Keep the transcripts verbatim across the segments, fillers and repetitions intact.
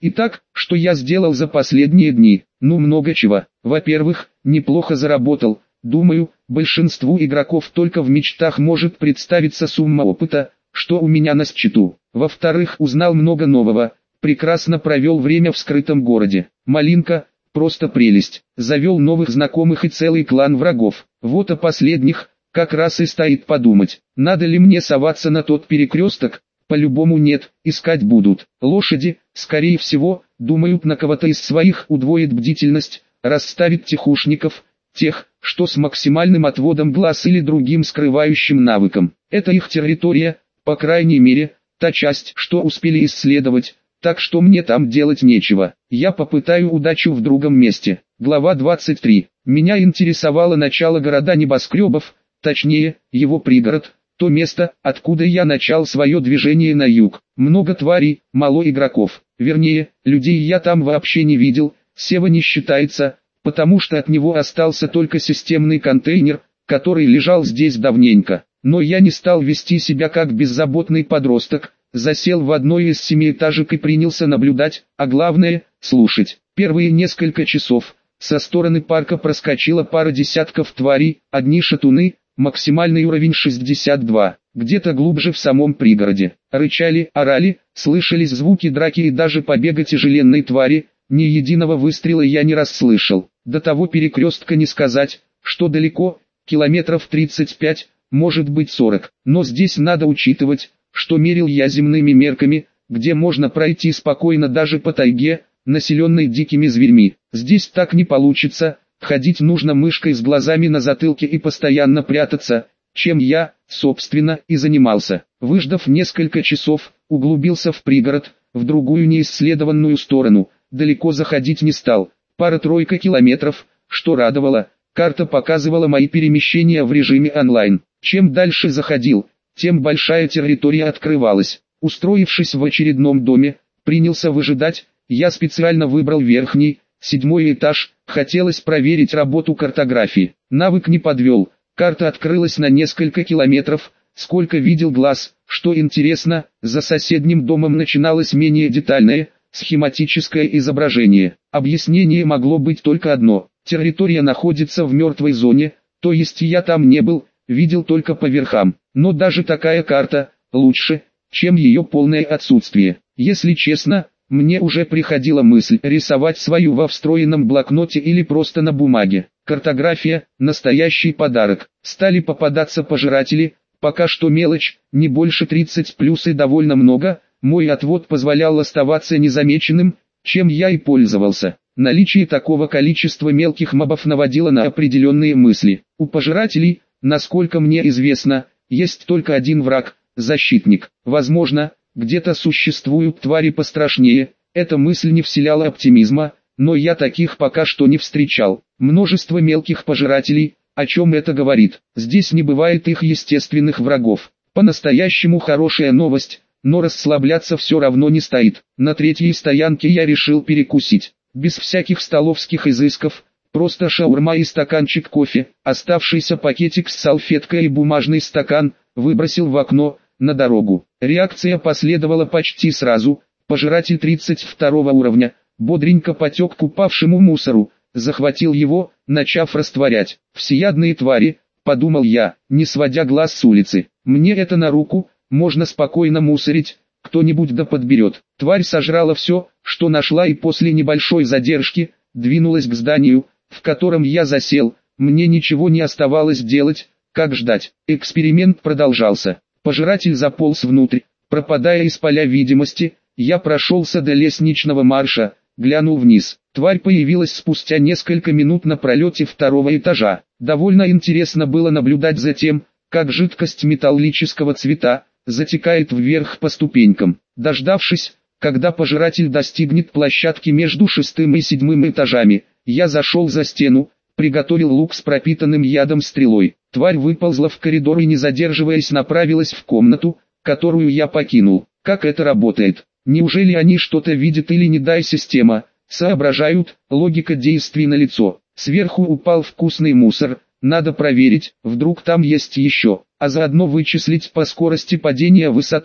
Итак, что я сделал за последние дни? Ну, много чего. Во-первых, неплохо заработал. Думаю, большинству игроков только в мечтах может представиться сумма опыта, что у меня на счету. Во-вторых, узнал много нового. Прекрасно провел время в скрытом городе. Малинка, просто прелесть. Завел новых знакомых и целый клан врагов. Вот о последних, как раз и стоит подумать. Надо ли мне соваться на тот перекресток? По-любому нет, искать будут. Лошади, скорее всего, думают на кого-то из своих, удвоит бдительность, расставит тихушников, тех, что с максимальным отводом глаз или другим скрывающим навыком. Это их территория, по крайней мере, та часть, что успели исследовать, так что мне там делать нечего. Я попытаю удачу в другом месте. Глава двадцать три. Меня интересовало начало города небоскребов, точнее, его пригород, то место, откуда я начал свое движение на юг. Много тварей, мало игроков. Вернее, людей я там вообще не видел, Сева не считается, потому что от него остался только системный контейнер, который лежал здесь давненько. Но я не стал вести себя как беззаботный подросток, засел в одной из семиэтажек и принялся наблюдать, а главное, слушать. Первые несколько часов, со стороны парка проскочила пара десятков тварей, одни шатуны, максимальный уровень шестьдесят два, где-то глубже в самом пригороде. Рычали, орали, слышались звуки драки и даже побега тяжеленной твари, ни единого выстрела я не расслышал. До того перекрестка не сказать, что далеко, километров тридцать пять, может быть сорок, но здесь надо учитывать, что мерил я земными мерками, где можно пройти спокойно даже по тайге, населенной дикими зверьми. Здесь так не получится, ходить нужно мышкой с глазами на затылке и постоянно прятаться, чем я, собственно, и занимался. Выждав несколько часов, углубился в пригород, в другую неисследованную сторону, далеко заходить не стал, пара-тройка километров, что радовало, карта показывала мои перемещения в режиме онлайн. Чем дальше заходил, тем большая территория открывалась. Устроившись в очередном доме, принялся выжидать, я специально выбрал верхний, седьмой этаж, хотелось проверить работу картографии. Навык не подвел, карта открылась на несколько километров, сколько видел глаз. Что интересно, за соседним домом начиналось менее детальное, схематическое изображение. Объяснение могло быть только одно: территория находится в мертвой зоне, то есть я там не был, видел только по верхам. Но даже такая карта лучше, чем ее полное отсутствие. Если честно, мне уже приходила мысль рисовать свою во встроенном блокноте или просто на бумаге. Картография – настоящий подарок. Стали попадаться пожиратели, пока что мелочь, не больше тридцать плюс и довольно много. Мой отвод позволял оставаться незамеченным, чем я и пользовался. Наличие такого количества мелких мобов наводило на определенные мысли. У пожирателей, насколько мне известно, есть только один враг – защитник. Возможно, где-то существуют твари пострашнее. Эта мысль не вселяла оптимизма, но я таких пока что не встречал. Множество мелких пожирателей, о чем это говорит? Здесь не бывает их естественных врагов. По-настоящему хорошая новость, но расслабляться все равно не стоит. На третьей стоянке я решил перекусить. Без всяких столовских изысков, просто шаурма и стаканчик кофе, оставшийся пакетик с салфеткой и бумажный стакан, выбросил в окно, на дорогу. Реакция последовала почти сразу. Пожиратель тридцать второго уровня, бодренько потек к упавшему мусору, захватил его, начав растворять. Всеядные твари, подумал я, не сводя глаз с улицы. Мне это на руку, можно спокойно мусорить, кто-нибудь да подберет. Тварь сожрала все, что нашла, и после небольшой задержки двинулась к зданию, в котором я засел. Мне ничего не оставалось делать, как ждать. Эксперимент продолжался. Пожиратель заполз внутрь, пропадая из поля видимости. Я прошелся до лестничного марша, глянул вниз. Тварь появилась спустя несколько минут на пролете второго этажа. Довольно интересно было наблюдать за тем, как жидкость металлического цвета затекает вверх по ступенькам. Дождавшись, когда пожиратель достигнет площадки между шестым и седьмым этажами, я зашел за стену, приготовил лук с пропитанным ядом стрелой. Тварь выползла в коридор и, не задерживаясь, направилась в комнату, которую я покинул. Как это работает? Неужели они что-то видят или, не дай система, соображают? Логика действий налицо. Сверху упал вкусный мусор, надо проверить, вдруг там есть еще, а заодно вычислить по скорости падения высоту,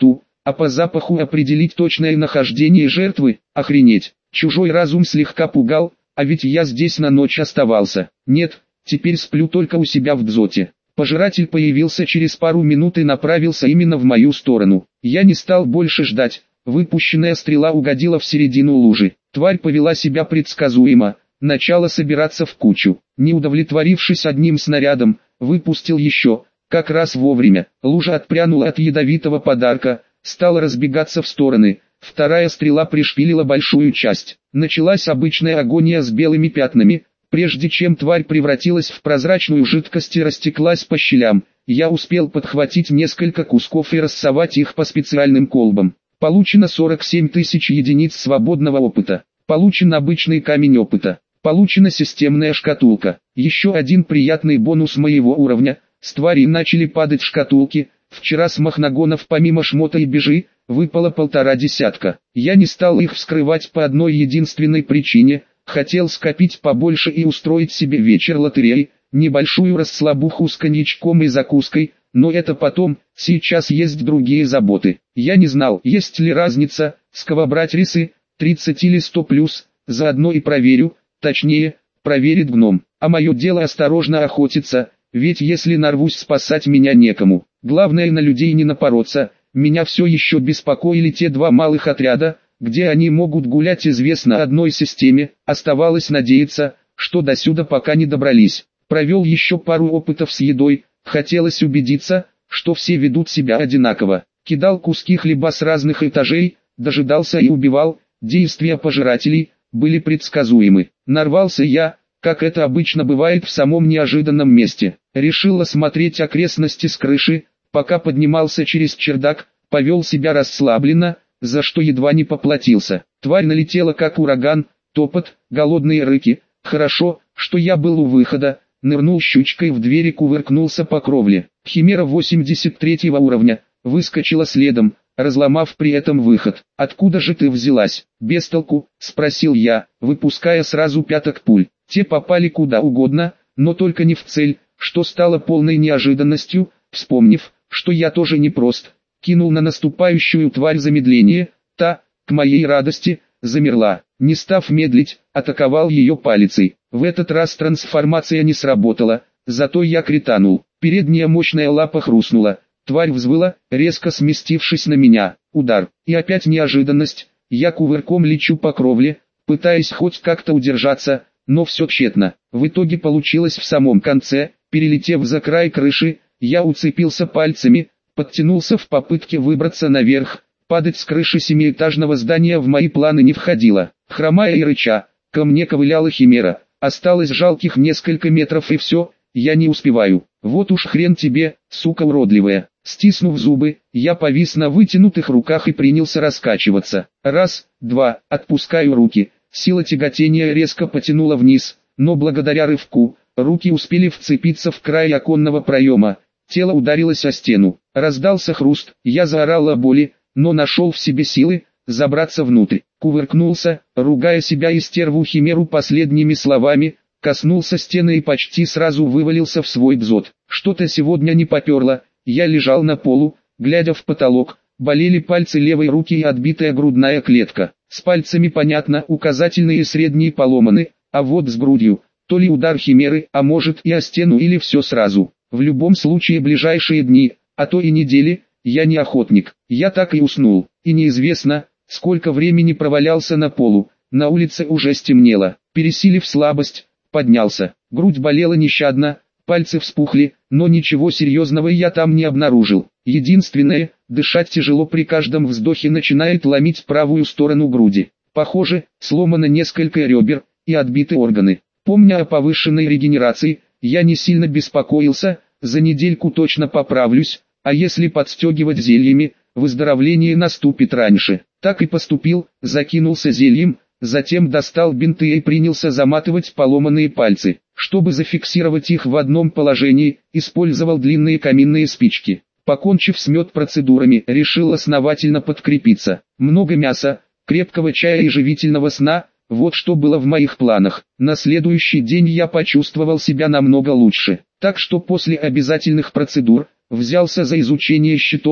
а по запаху определить точное нахождение жертвы, охренеть. Чужой разум слегка пугал, а ведь я здесь на ночь оставался. Нет, теперь сплю только у себя в дзоте. Пожиратель появился через пару минут и направился именно в мою сторону. Я не стал больше ждать, выпущенная стрела угодила в середину лужи. Тварь повела себя предсказуемо, начала собираться в кучу. Не удовлетворившись одним снарядом, выпустил еще, как раз вовремя. Лужа отпрянула от ядовитого подарка, стала разбегаться в стороны. Вторая стрела пришпилила большую часть. Началась обычная агония с белыми пятнами. Прежде чем тварь превратилась в прозрачную жидкость и растеклась по щелям, я успел подхватить несколько кусков и рассовать их по специальным колбам. Получено сорок семь тысяч единиц свободного опыта. Получен обычный камень опыта. Получена системная шкатулка. Еще один приятный бонус моего уровня. С тварей начали падать шкатулки. Вчера с махнагонов помимо шмота и бежи, выпало полтора десятка. Я не стал их вскрывать по одной единственной причине. Хотел скопить побольше и устроить себе вечер лотереи, небольшую расслабуху с коньячком и закуской, но это потом, сейчас есть другие заботы. Я не знал, есть ли разница, с кого брать рисы, тридцать или сто плюс, заодно и проверю, точнее, проверит гном. А мое дело осторожно охотиться, ведь если нарвусь, спасать меня некому. Главное на людей не напороться, меня все еще беспокоили те два малых отряда, где они могут гулять, известно одной системе. Оставалось надеяться, что до сюда пока не добрались. Провел еще пару опытов с едой, хотелось убедиться, что все ведут себя одинаково. Кидал куски хлеба с разных этажей, дожидался и убивал. Действия пожирателей были предсказуемы. Нарвался я, как это обычно бывает, в самом неожиданном месте. Решил осмотреть окрестности с крыши, пока поднимался через чердак, повел себя расслабленно, за что едва не поплатился. Тварь налетела как ураган, топот, голодные рыки. Хорошо, что я был у выхода, нырнул щучкой в дверь и кувыркнулся по кровле. Химера восемьдесят третьего уровня, выскочила следом, разломав при этом выход. «Откуда же ты взялась?» «Без толку», — спросил я, выпуская сразу пяток пуль. Те попали куда угодно, но только не в цель, что стало полной неожиданностью. Вспомнив, что я тоже не прост, кинул на наступающую тварь замедление. Та, к моей радости, замерла. Не став медлить, атаковал ее палицей. В этот раз трансформация не сработала, зато я кританул. Передняя мощная лапа хрустнула. Тварь взвыла, резко сместившись на меня. Удар. И опять неожиданность. Я кувырком лечу по кровле, пытаясь хоть как-то удержаться, но все тщетно. В итоге получилось в самом конце. Перелетев за край крыши, я уцепился пальцами, подтянулся в попытке выбраться наверх. Падать с крыши семиэтажного здания в мои планы не входило. Хромая и рыча, ко мне ковыляла химера. Осталось жалких несколько метров и все, я не успеваю. Вот уж хрен тебе, сука уродливая. Стиснув зубы, я повис на вытянутых руках и принялся раскачиваться. Раз, два, отпускаю руки. Сила тяготения резко потянула вниз, но благодаря рывку, руки успели вцепиться в край оконного проема. Тело ударилось о стену. Раздался хруст, я заорал о боли, но нашел в себе силы забраться внутрь. Кувыркнулся, ругая себя и стерву химеру последними словами, коснулся стены и почти сразу вывалился в свой дзот. Что-то сегодня не поперло, я лежал на полу, глядя в потолок, болели пальцы левой руки и отбитая грудная клетка. С пальцами понятно, указательные и средние поломаны, а вот с грудью, то ли удар химеры, а может и о стену или все сразу. В любом случае ближайшие дни, а то и недели, я не охотник. Я так и уснул, и неизвестно, сколько времени провалялся на полу. На улице уже стемнело. Пересилив слабость, поднялся. Грудь болела нещадно, пальцы вспухли, но ничего серьезного я там не обнаружил. Единственное, дышать тяжело, при каждом вздохе начинает ломить правую сторону груди. Похоже, сломано несколько ребер и отбиты органы. Помня о повышенной регенерации, я не сильно беспокоился, за недельку точно поправлюсь, а если подстегивать зельями, выздоровление наступит раньше. Так и поступил, закинулся зельем, затем достал бинты и принялся заматывать поломанные пальцы. Чтобы зафиксировать их в одном положении, использовал длинные каминные спички. Покончив с медпроцедурами, решил основательно подкрепиться. Много мяса, крепкого чая и живительного сна – вот что было в моих планах. На следующий день я почувствовал себя намного лучше. Так что после обязательных процедур, взялся за изучение щитов,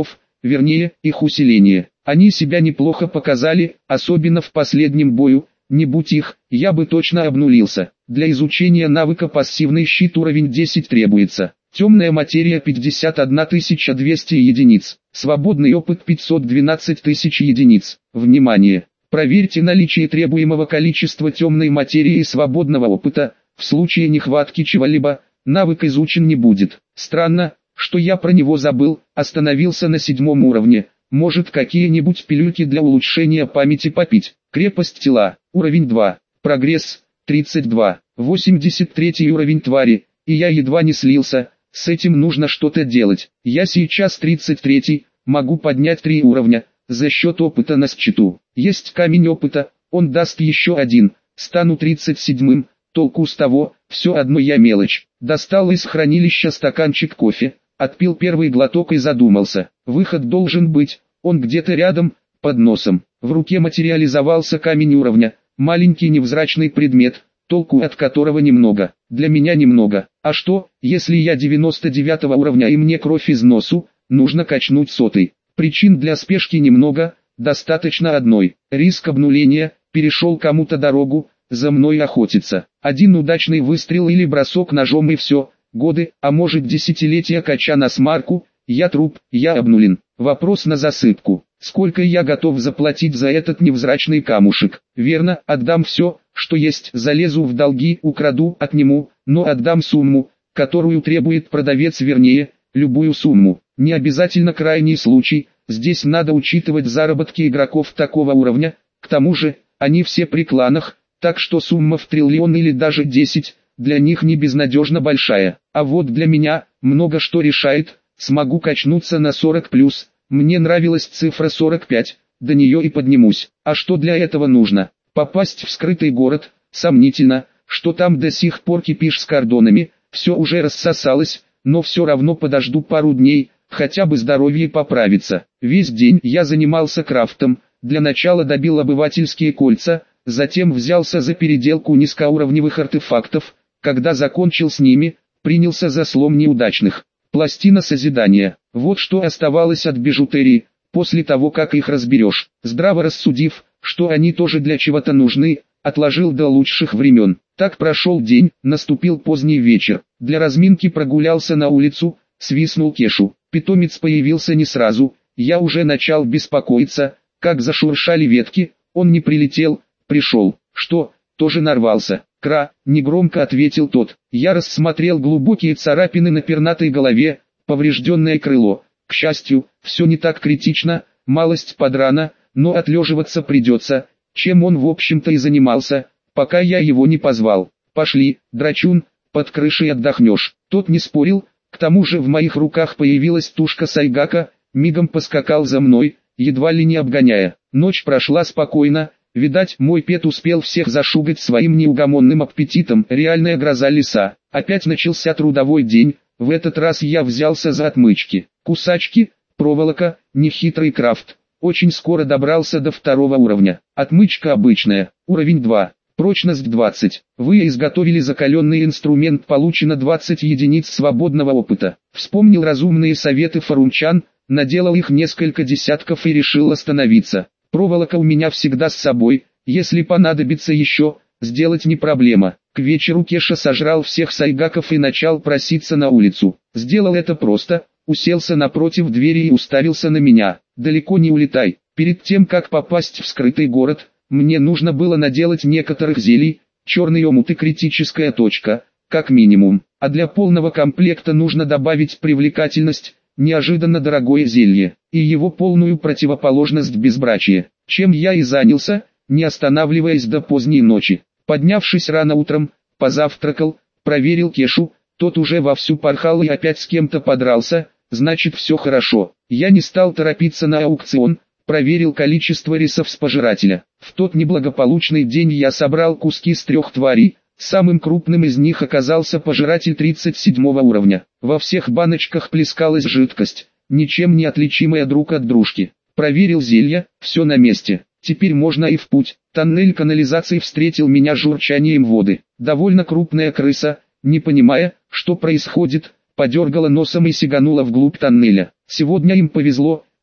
вернее, их усиление. Они себя неплохо показали, особенно в последнем бою. Не будь их, я бы точно обнулился. Для изучения навыка пассивный щит уровень десять требуется. Темная материя пятьдесят одна тысяча двести единиц. Свободный опыт пятьсот двенадцать тысяч единиц. Внимание! Проверьте наличие требуемого количества темной материи и свободного опыта. В случае нехватки чего-либо, навык изучен не будет. Странно, что я про него забыл, остановился на седьмом уровне. Может, какие-нибудь пилюльки для улучшения памяти попить. Крепость тела, уровень два. Прогресс, тридцать два. восемьдесят третий уровень твари, и я едва не слился. С этим нужно что-то делать. Я сейчас тридцать третий, могу поднять три уровня, за счет опыта на счету. Есть камень опыта, он даст еще один, стану тридцать седьмым, толку с того, все одно я мелочь. Достал из хранилища стаканчик кофе, отпил первый глоток и задумался. Выход должен быть, он где-то рядом, под носом. В руке материализовался камень уровня, маленький невзрачный предмет, толку от которого немного. Для меня немного. А что, если я девяносто девятого уровня и мне кровь из носу, нужно качнуть сотый. Причин для спешки немного, достаточно одной. Риск обнуления, перешел кому-то дорогу, за мной охотиться. Один удачный выстрел или бросок ножом и все. Годы, а может десятилетия кача на смарку, я труп, я обнулен. Вопрос на засыпку. Сколько я готов заплатить за этот невзрачный камушек? Верно, отдам все, что есть, залезу в долги, украду, отниму, но отдам сумму, которую требует продавец, вернее, любую сумму. Не обязательно крайний случай, здесь надо учитывать заработки игроков такого уровня, к тому же, они все при кланах, так что сумма в триллион или даже десять, для них не безнадежно большая. А вот для меня, много что решает, смогу качнуться на сорок плюс, мне нравилась цифра сорок пять, до нее и поднимусь. А что для этого нужно? Попасть в скрытый город, сомнительно, что там до сих пор кипиш с кордонами, все уже рассосалось, но все равно подожду пару дней, хотя бы здоровье поправится. Весь день я занимался крафтом, для начала добил обывательские кольца, затем взялся за переделку низкоуровневых артефактов, когда закончил с ними, принялся за слом неудачных. Пластина созидания, вот что оставалось от бижутерии, после того как их разберешь. Здраво рассудив, что они тоже для чего-то нужны, отложил до лучших времен. Так прошел день, наступил поздний вечер. Для разминки прогулялся на улицу, свистнул Кешу. Питомец появился не сразу, я уже начал беспокоиться, как зашуршали ветки, он не прилетел, пришел. Что, тоже нарвался? Кра, негромко ответил тот. Я рассмотрел глубокие царапины на пернатой голове, поврежденное крыло. К счастью, все не так критично, малость подрана, но отлеживаться придется, чем он в общем-то и занимался, пока я его не позвал. Пошли, драчун, под крышей отдохнешь. Тот не спорил, к тому же в моих руках появилась тушка сайгака, мигом поскакал за мной, едва ли не обгоняя. Ночь прошла спокойно. Видать, мой пет успел всех зашугать своим неугомонным аппетитом. Реальная гроза леса. Опять начался трудовой день, в этот раз я взялся за отмычки. Кусачки, проволока, нехитрый крафт. Очень скоро добрался до второго уровня. Отмычка обычная, уровень два, прочность двадцать. Вы изготовили закаленный инструмент, получено двадцать единиц свободного опыта. Вспомнил разумные советы Фарунчан, наделал их несколько десятков и решил остановиться. Проволока у меня всегда с собой, если понадобится еще, сделать не проблема. К вечеру Кеша сожрал всех сайгаков и начал проситься на улицу. Сделал это просто, уселся напротив двери и уставился на меня. Далеко не улетай. Перед тем как попасть в скрытый город, мне нужно было наделать некоторых зелий, черный омут и критическая точка, как минимум. А для полного комплекта нужно добавить привлекательность, неожиданно дорогое зелье, и его полную противоположность безбрачие, чем я и занялся, не останавливаясь до поздней ночи. Поднявшись рано утром, позавтракал, проверил Кешу, тот уже вовсю порхал и опять с кем-то подрался, значит все хорошо. Я не стал торопиться на аукцион, проверил количество рисов с пожирателя. В тот неблагополучный день я собрал куски с трех тварей. Самым крупным из них оказался пожиратель тридцать седьмого уровня. Во всех баночках плескалась жидкость, ничем не отличимая друг от дружки. Проверил зелья, все на месте. Теперь можно и в путь. Тоннель канализации встретил меня журчанием воды. Довольно крупная крыса, не понимая, что происходит, подергала носом и сиганула вглубь тоннеля. Сегодня им повезло,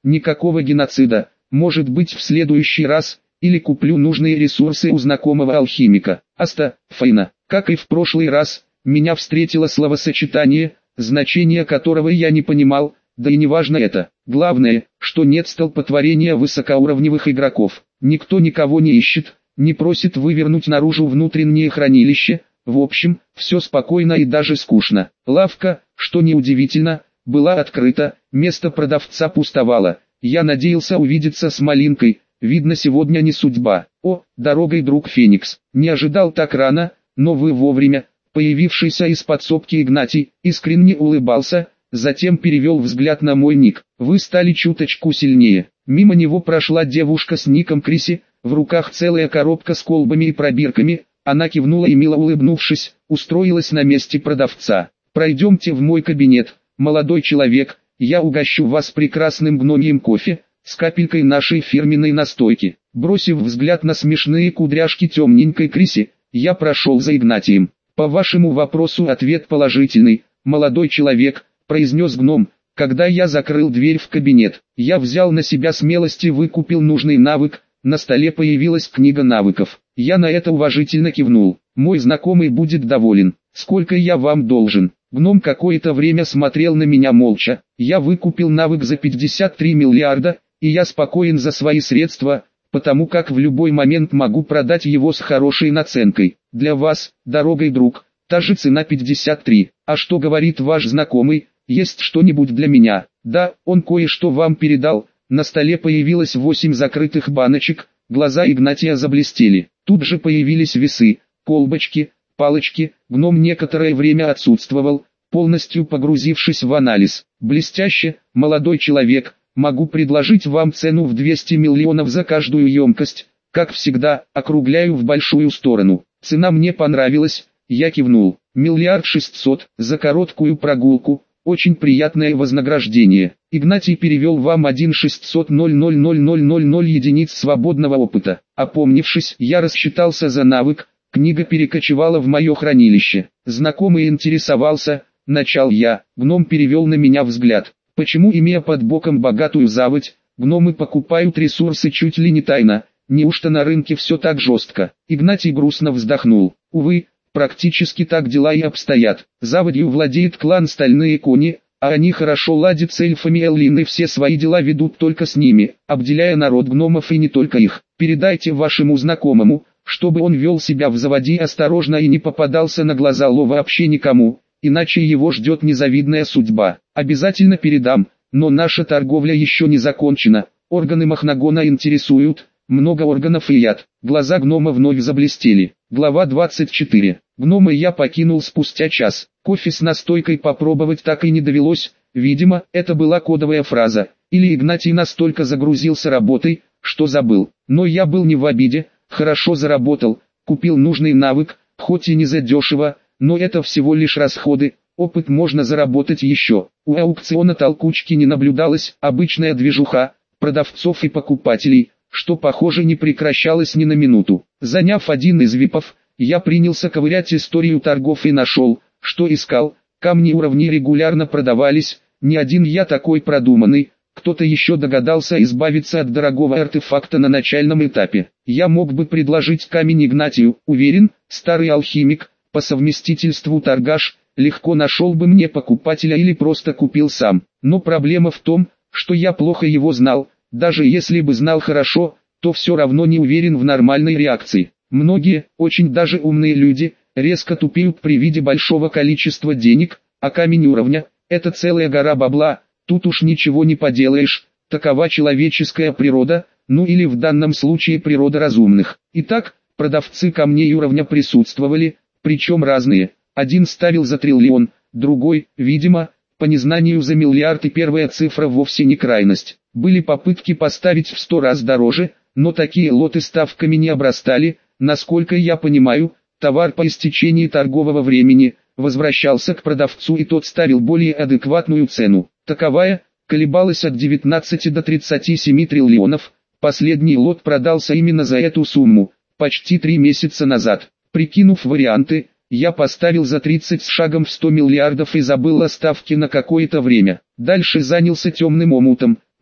никакого геноцида, может быть в следующий раз, или куплю нужные ресурсы у знакомого алхимика. Аста, Фаина, как и в прошлый раз, меня встретило словосочетание, значение которого я не понимал, да и не важно это. Главное, что нет столпотворения высокоуровневых игроков. Никто никого не ищет, не просит вывернуть наружу внутреннее хранилище. В общем, все спокойно и даже скучно. Лавка, что неудивительно, была открыта, место продавца пустовало. Я надеялся увидеться с Малинкой, видно сегодня не судьба. О, дорогой друг Феникс, не ожидал так рано, но вы вовремя. Появившийся из подсобки Игнатий, искренне улыбался, затем перевел взгляд на мой ник. Вы стали чуточку сильнее. Мимо него прошла девушка с ником Криси, в руках целая коробка с колбами и пробирками. Она кивнула и, мило улыбнувшись, устроилась на месте продавца. «Пройдемте в мой кабинет, молодой человек, я угощу вас прекрасным гномьим кофе, с капелькой нашей фирменной настойки». Бросив взгляд на смешные кудряшки темненькой Криси, я прошел за Игнатием. «По вашему вопросу ответ положительный, молодой человек», — произнес гном. Когда я закрыл дверь в кабинет, я взял на себя смелость и выкупил нужный навык. На столе появилась книга навыков. Я на это уважительно кивнул. Мой знакомый будет доволен. «Сколько я вам должен?» Гном какое-то время смотрел на меня молча. Я выкупил навык за пятьдесят три миллиарда, и я спокоен за свои средства, потому как в любой момент могу продать его с хорошей наценкой. Для вас, дорогой друг, та же цена пятьдесят три. А что говорит ваш знакомый? Есть что-нибудь для меня? Да, он кое-что вам передал. На столе появилось восемь закрытых баночек, глаза Игнатия заблестели. Тут же появились весы, колбочки, палочки. Гном некоторое время отсутствовал, полностью погрузившись в анализ. «Блестяще, молодой человек, могу предложить вам цену в двести миллионов за каждую емкость. Как всегда, округляю в большую сторону». Цена мне понравилась, я кивнул. «Миллиард шестьсот за короткую прогулку. Очень приятное вознаграждение. Игнатий перевел вам один шестьсот ноль ноль ноль ноль ноль ноль единиц свободного опыта». Опомнившись, я рассчитался за навык. Книга перекочевала в мое хранилище. Знакомый интересовался, начал я. Гном перевел на меня взгляд. Почему, имея под боком богатую заводь, гномы покупают ресурсы чуть ли не тайно? Неужто на рынке все так жестко? Игнатий грустно вздохнул. Увы, практически так дела и обстоят. Заводью владеет клан Стальные Кони, а они хорошо ладят с эльфами Эллин и все свои дела ведут только с ними, обделяя народ гномов и не только их. Передайте вашему знакомому, чтобы он вел себя в заводе осторожно и не попадался на глаза Ло вообще никому, иначе его ждет незавидная судьба. Обязательно передам, но наша торговля еще не закончена, органы Махнагона интересуют, много органов и яд. Глаза гнома вновь заблестели. Глава двадцать четыре. Гнома я покинул спустя час. Кофе с настойкой попробовать так и не довелось, видимо, это была кодовая фраза, или Игнатий настолько загрузился работой, что забыл. Но я был не в обиде, хорошо заработал, купил нужный навык, хоть и не задешево, но это всего лишь расходы, опыт можно заработать еще. У аукциона толкучки не наблюдалось, обычная движуха, продавцов и покупателей, что похоже не прекращалось ни на минуту. Заняв один из випов, я принялся ковырять историю торгов и нашел, что искал. Камни уровней регулярно продавались, не один я такой продуманный, кто-то еще догадался избавиться от дорогого артефакта на начальном этапе. Я мог бы предложить камень Игнатию, уверен, старый алхимик, по совместительству торгаш, легко нашел бы мне покупателя или просто купил сам. Но проблема в том, что я плохо его знал, даже если бы знал хорошо, то все равно не уверен в нормальной реакции. Многие, очень даже умные люди, резко тупеют при виде большого количества денег, а камень уровня – это целая гора бабла, тут уж ничего не поделаешь, такова человеческая природа, ну или в данном случае природа разумных. Итак, продавцы камней уровня присутствовали, причем разные, один ставил за триллион, другой, видимо, по незнанию за миллиард, и первая цифра вовсе не крайность. Были попытки поставить в сто раз дороже, но такие лоты ставками не обрастали. Насколько я понимаю, товар по истечении торгового времени возвращался к продавцу, и тот ставил более адекватную цену. Таковая колебалась от девятнадцати до тридцати семи триллионов. Последний лот продался именно за эту сумму, почти три месяца назад. Прикинув варианты, я поставил за тридцать с шагом в сто миллиардов и забыл о ставке на какое-то время. Дальше занялся темным омутом.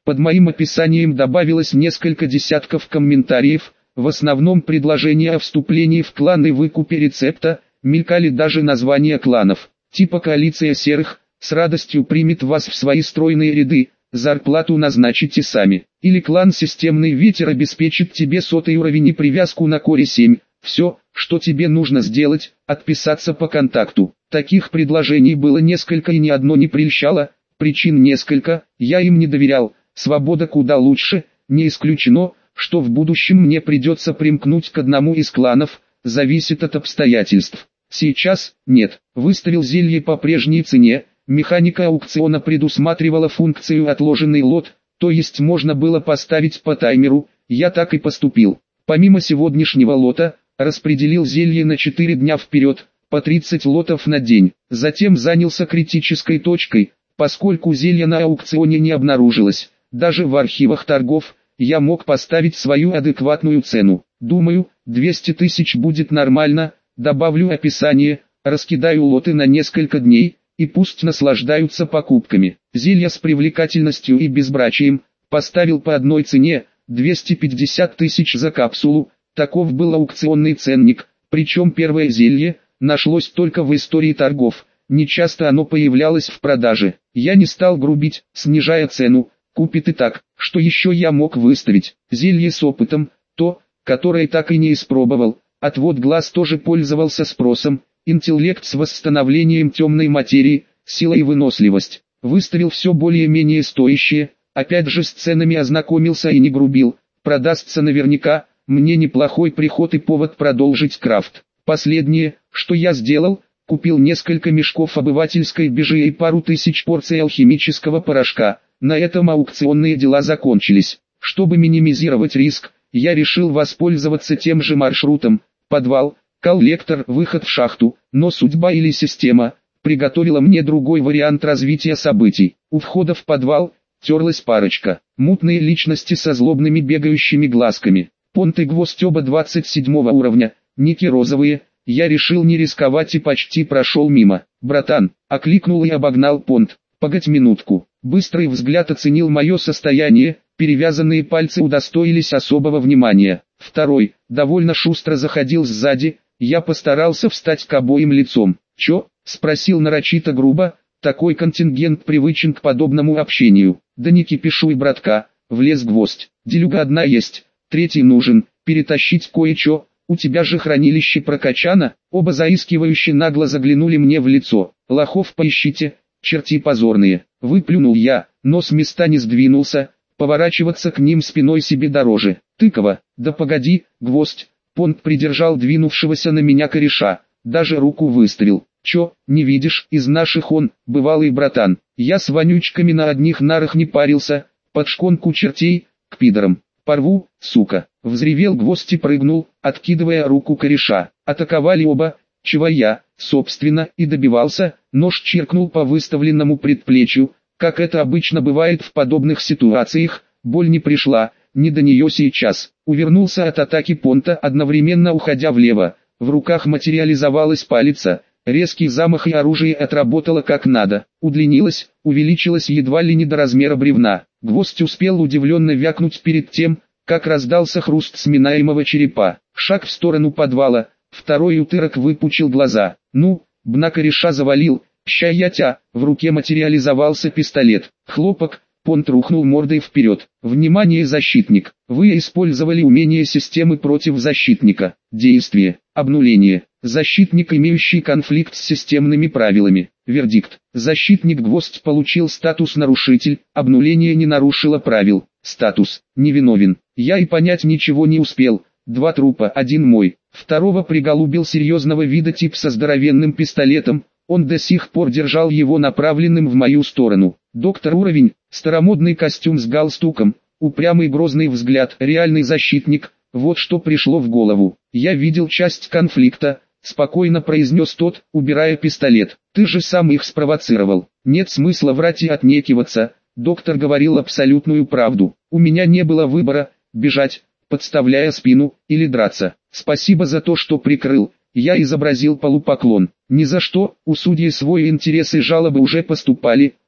Под моим описанием добавилось несколько десятков комментариев, в основном предложения о вступлении в клан и выкупе рецепта, мелькали даже названия кланов, типа «Коалиция серых», «С радостью примет вас в свои стройные ряды», «Зарплату назначите сами», или «Клан Системный Ветер обеспечит тебе сотый уровень и привязку на Коре семь». Все, что тебе нужно сделать, отписаться по контакту. Таких предложений было несколько и ни одно не прельщало, причин несколько, я им не доверял, свобода куда лучше, не исключено, что в будущем мне придется примкнуть к одному из кланов, зависит от обстоятельств. Сейчас, нет, выставил зелье по прежней цене, механика аукциона предусматривала функцию отложенный лот, то есть можно было поставить по таймеру, я так и поступил. Помимо сегодняшнего лота, распределил зелье на четыре дня вперед, по тридцать лотов на день, затем занялся критической точкой, поскольку зелья на аукционе не обнаружилось, даже в архивах торгов, я мог поставить свою адекватную цену. Думаю, двести тысяч будет нормально, добавлю описание, раскидаю лоты на несколько дней, и пусть наслаждаются покупками. Зелья с привлекательностью и безбрачием, поставил по одной цене, двести пятьдесят тысяч за капсулу, таков был аукционный ценник, причем первое зелье, нашлось только в истории торгов, нечасто оно появлялось в продаже. Я не стал грубить, снижая цену, купит и так, что еще я мог выставить. Зелье с опытом, то, которое так и не испробовал, отвод глаз тоже пользовался спросом, интеллект с восстановлением темной материи, сила и выносливость. Выставил все более-менее стоящее, опять же с ценами ознакомился и не грубил, продастся наверняка, мне неплохой приход и повод продолжить крафт. Последнее, что я сделал, купил несколько мешков обывательской бижи и пару тысяч порций алхимического порошка. На этом аукционные дела закончились. Чтобы минимизировать риск, я решил воспользоваться тем же маршрутом, подвал, коллектор, выход в шахту, но судьба или система приготовила мне другой вариант развития событий. У входа в подвал терлась парочка, мутные личности со злобными бегающими глазками. Понт и Гвоздь оба двадцать седьмого уровня, ники розовые, я решил не рисковать и почти прошел мимо. «Братан», окликнул и обогнал Понт, «погодь минутку». Быстрый взгляд оценил мое состояние, перевязанные пальцы удостоились особого внимания. Второй, довольно шустро заходил сзади, я постарался встать к обоим лицом. «Чё?» — спросил нарочито грубо, такой контингент привычен к подобному общению. «Да не кипишуй, братка», — влез Гвоздь, «делюга одна есть, третий нужен, перетащить кое-чё, у тебя же хранилище прокачано». Оба заискивающе нагло заглянули мне в лицо. «Лохов поищите, черти позорные», — выплюнул я, но с места не сдвинулся, поворачиваться к ним спиной себе дороже. «Тыкова, да погоди, Гвоздь», — Понт придержал двинувшегося на меня кореша, даже руку выставил. «Чё, не видишь, из наших он, бывалый братан, я с вонючками на одних нарах не парился, под шконку чертей, к пидорам, порву, сука», — взревел Гвоздь и прыгнул, откидывая руку кореша. Атаковали оба, чего я, собственно, и добивался, нож чиркнул по выставленному предплечью, как это обычно бывает в подобных ситуациях, боль не пришла, не до нее сейчас. Увернулся от атаки Понта, одновременно уходя влево, в руках материализовалась палица, резкий замах и оружие отработало как надо, удлинилось, увеличилось едва ли не до размера бревна. Гвоздь успел удивленно вякнуть перед тем, как раздался хруст сминаемого черепа. Шаг в сторону подвала, второй утырок выпучил глаза. «Ну, бна кореша завалил, ща я тя», в руке материализовался пистолет. Хлопок, Понт рухнул мордой вперед. «Внимание, защитник! Вы использовали умение системы против защитника. Действие. Обнуление. Защитник, имеющий конфликт с системными правилами. Вердикт. Защитник Гвоздь получил статус нарушитель, обнуление не нарушило правил. Статус. Невиновен. Я и понять ничего не успел. Два трупа, один мой. Второго приголубил серьезного вида тип со здоровенным пистолетом. Он до сих пор держал его направленным в мою сторону. Доктор уровень, старомодный костюм с галстуком, упрямый грозный взгляд, реальный защитник. Вот что пришло в голову. Я видел часть конфликта, спокойно произнес тот, убирая пистолет. Ты же сам их спровоцировал. Нет смысла врать и отнекиваться. Доктор говорил абсолютную правду. У меня не было выбора, бежать, подставляя спину, или драться. Спасибо за то, что прикрыл. Я изобразил полупоклон. Ни за что, у судьи свой интерес и жалобы уже поступали.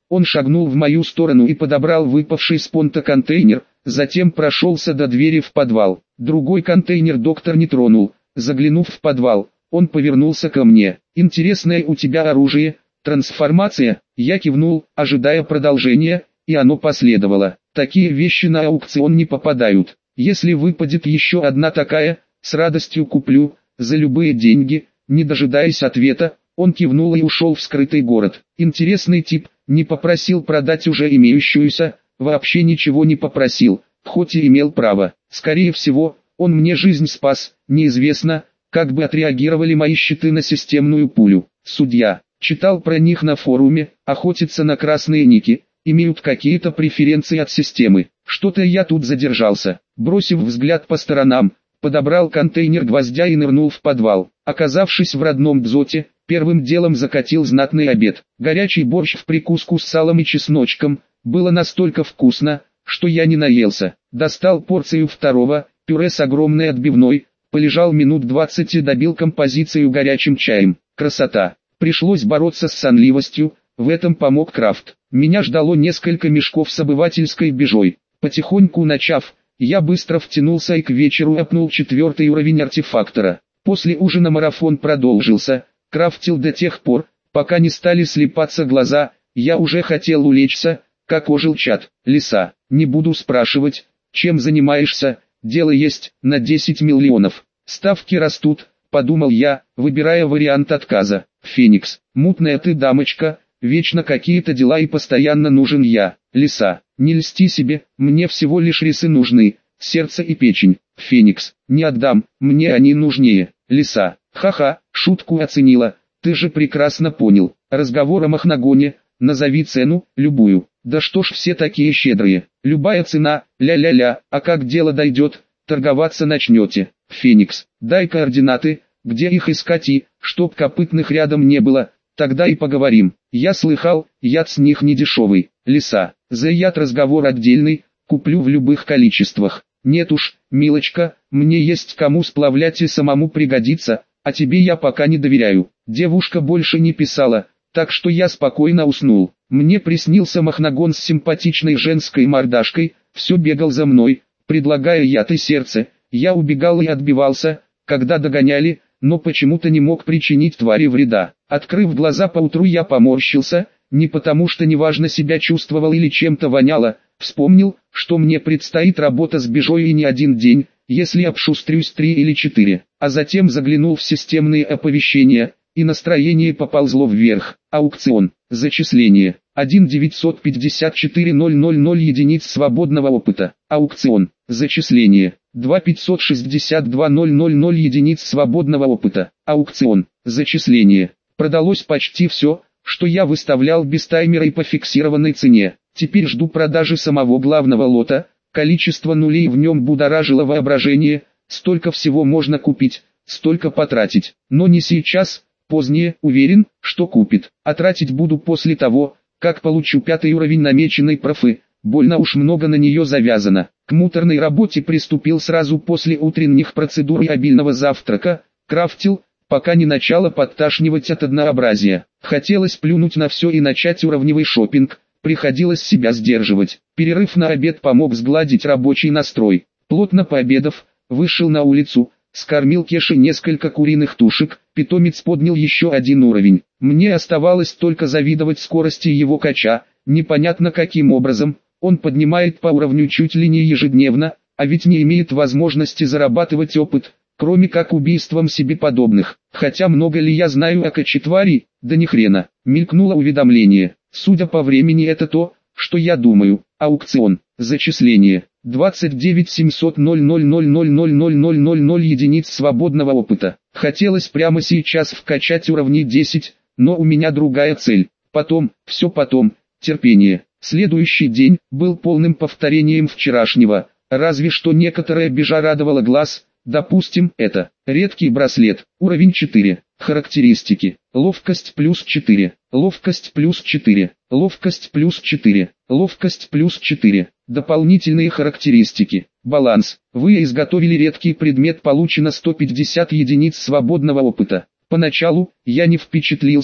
Он шагнул в мою сторону и подобрал выпавший с понта контейнер, затем прошелся до двери в подвал. Другой контейнер доктор не тронул. Заглянув в подвал, он повернулся ко мне. «Интересное у тебя оружие, трансформация?» Я кивнул, ожидая продолжения, и оно последовало. «Такие вещи на аукцион не попадают. Если выпадет еще одна такая, с радостью куплю, за любые деньги». Не дожидаясь ответа, он кивнул и ушел в скрытый город. Интересный тип, не попросил продать уже имеющуюся, вообще ничего не попросил, хоть и имел право. Скорее всего, он мне жизнь спас, неизвестно, как бы отреагировали мои щиты на системную пулю. Судья, читал про них на форуме, охотятся на красные ники, имеют какие-то преференции от системы. Что-то я тут задержался. Бросив взгляд по сторонам, подобрал контейнер гвоздя и нырнул в подвал. Оказавшись в родном Дзоте, первым делом закатил знатный обед. Горячий борщ в прикуску с салом и чесночком, было настолько вкусно, что я не наелся. Достал порцию второго, пюре с огромной отбивной, полежал минут двадцать и добил композицию горячим чаем. Красота. Пришлось бороться с сонливостью, в этом помог Крафт. Меня ждало несколько мешков с обывательской бежой. Потихоньку начав, я быстро втянулся и к вечеру опнул четвертый уровень артефактора. После ужина марафон продолжился, крафтил до тех пор, пока не стали слипаться глаза, я уже хотел улечься, как ожил чат. Лиса, не буду спрашивать, чем занимаешься, дело есть, на десять миллионов. Ставки растут, подумал я, выбирая вариант отказа. Феникс, мутная ты дамочка, вечно какие-то дела и постоянно нужен я. Лиса, не льсти себе, мне всего лишь рисы нужны, сердце и печень. Феникс, не отдам, мне они нужнее. Лиса, ха-ха, шутку оценила, ты же прекрасно понял. Разговор о Махнагоне, назови цену, любую. Да что ж все такие щедрые, любая цена, ля-ля-ля, а как дело дойдет, торговаться начнете. Феникс, дай координаты, где их искать и, чтоб копытных рядом не было, тогда и поговорим. Я слыхал, яд с них не дешевый. Лиса, за яд разговор отдельный, куплю в любых количествах. Нет уж, милочка, мне есть кому сплавлять и самому пригодится, а тебе я пока не доверяю. Девушка больше не писала, так что я спокойно уснул. Мне приснился Махнагон с симпатичной женской мордашкой, все бегал за мной, предлагая яд и сердце. Я убегал и отбивался, когда догоняли, но почему-то не мог причинить твари вреда. Открыв глаза поутру, я поморщился, не потому что неважно себя чувствовал или чем-то воняло, вспомнил, что мне предстоит работа с бежой и не один день, если обшустрюсь три или четыре, а затем заглянул в системные оповещения, и настроение поползло вверх. Аукцион, зачисление, один девятьсот пятьдесят четыре ноль ноль ноль единиц свободного опыта. Аукцион, зачисление, два пятьсот шестьдесят два ноль ноль ноль единиц свободного опыта. Аукцион, зачисление. Продалось почти все, что я выставлял без таймера и по фиксированной цене. Теперь жду продажи самого главного лота, количество нулей в нем будоражило воображение, столько всего можно купить, столько потратить, но не сейчас, позднее, уверен, что купит, а тратить буду после того, как получу пятый уровень намеченной профы, больно уж много на нее завязано. К муторной работе приступил сразу после утренних процедур и обильного завтрака, крафтил, пока не начало подташнивать от однообразия. Хотелось плюнуть на все и начать уровневый шопинг, приходилось себя сдерживать. Перерыв на обед помог сгладить рабочий настрой. Плотно пообедав, вышел на улицу, скормил Кеше несколько куриных тушек, питомец поднял еще один уровень. Мне оставалось только завидовать скорости его кача, непонятно каким образом, он поднимает по уровню чуть ли не ежедневно, а ведь не имеет возможности зарабатывать опыт, кроме как убийством себе подобных. Хотя много ли я знаю о кочетвари, да ни хрена. Мелькнуло уведомление. Судя по времени это то, что я думаю. Аукцион, зачисление, двадцать девять семьсот ноль ноль ноль ноль ноль ноль ноль ноль ноль единиц свободного опыта. Хотелось прямо сейчас вкачать уровни десять, но у меня другая цель. Потом, все потом, терпение. Следующий день был полным повторением вчерашнего, разве что некоторая бежа радовала глаз. Допустим, это редкий браслет, уровень четыре, характеристики, ловкость плюс четыре, ловкость плюс четыре, ловкость плюс четыре, ловкость плюс четыре, дополнительные характеристики, баланс, вы изготовили редкий предмет, получено сто пятьдесят единиц свободного опыта. Поначалу, я не впечатлился,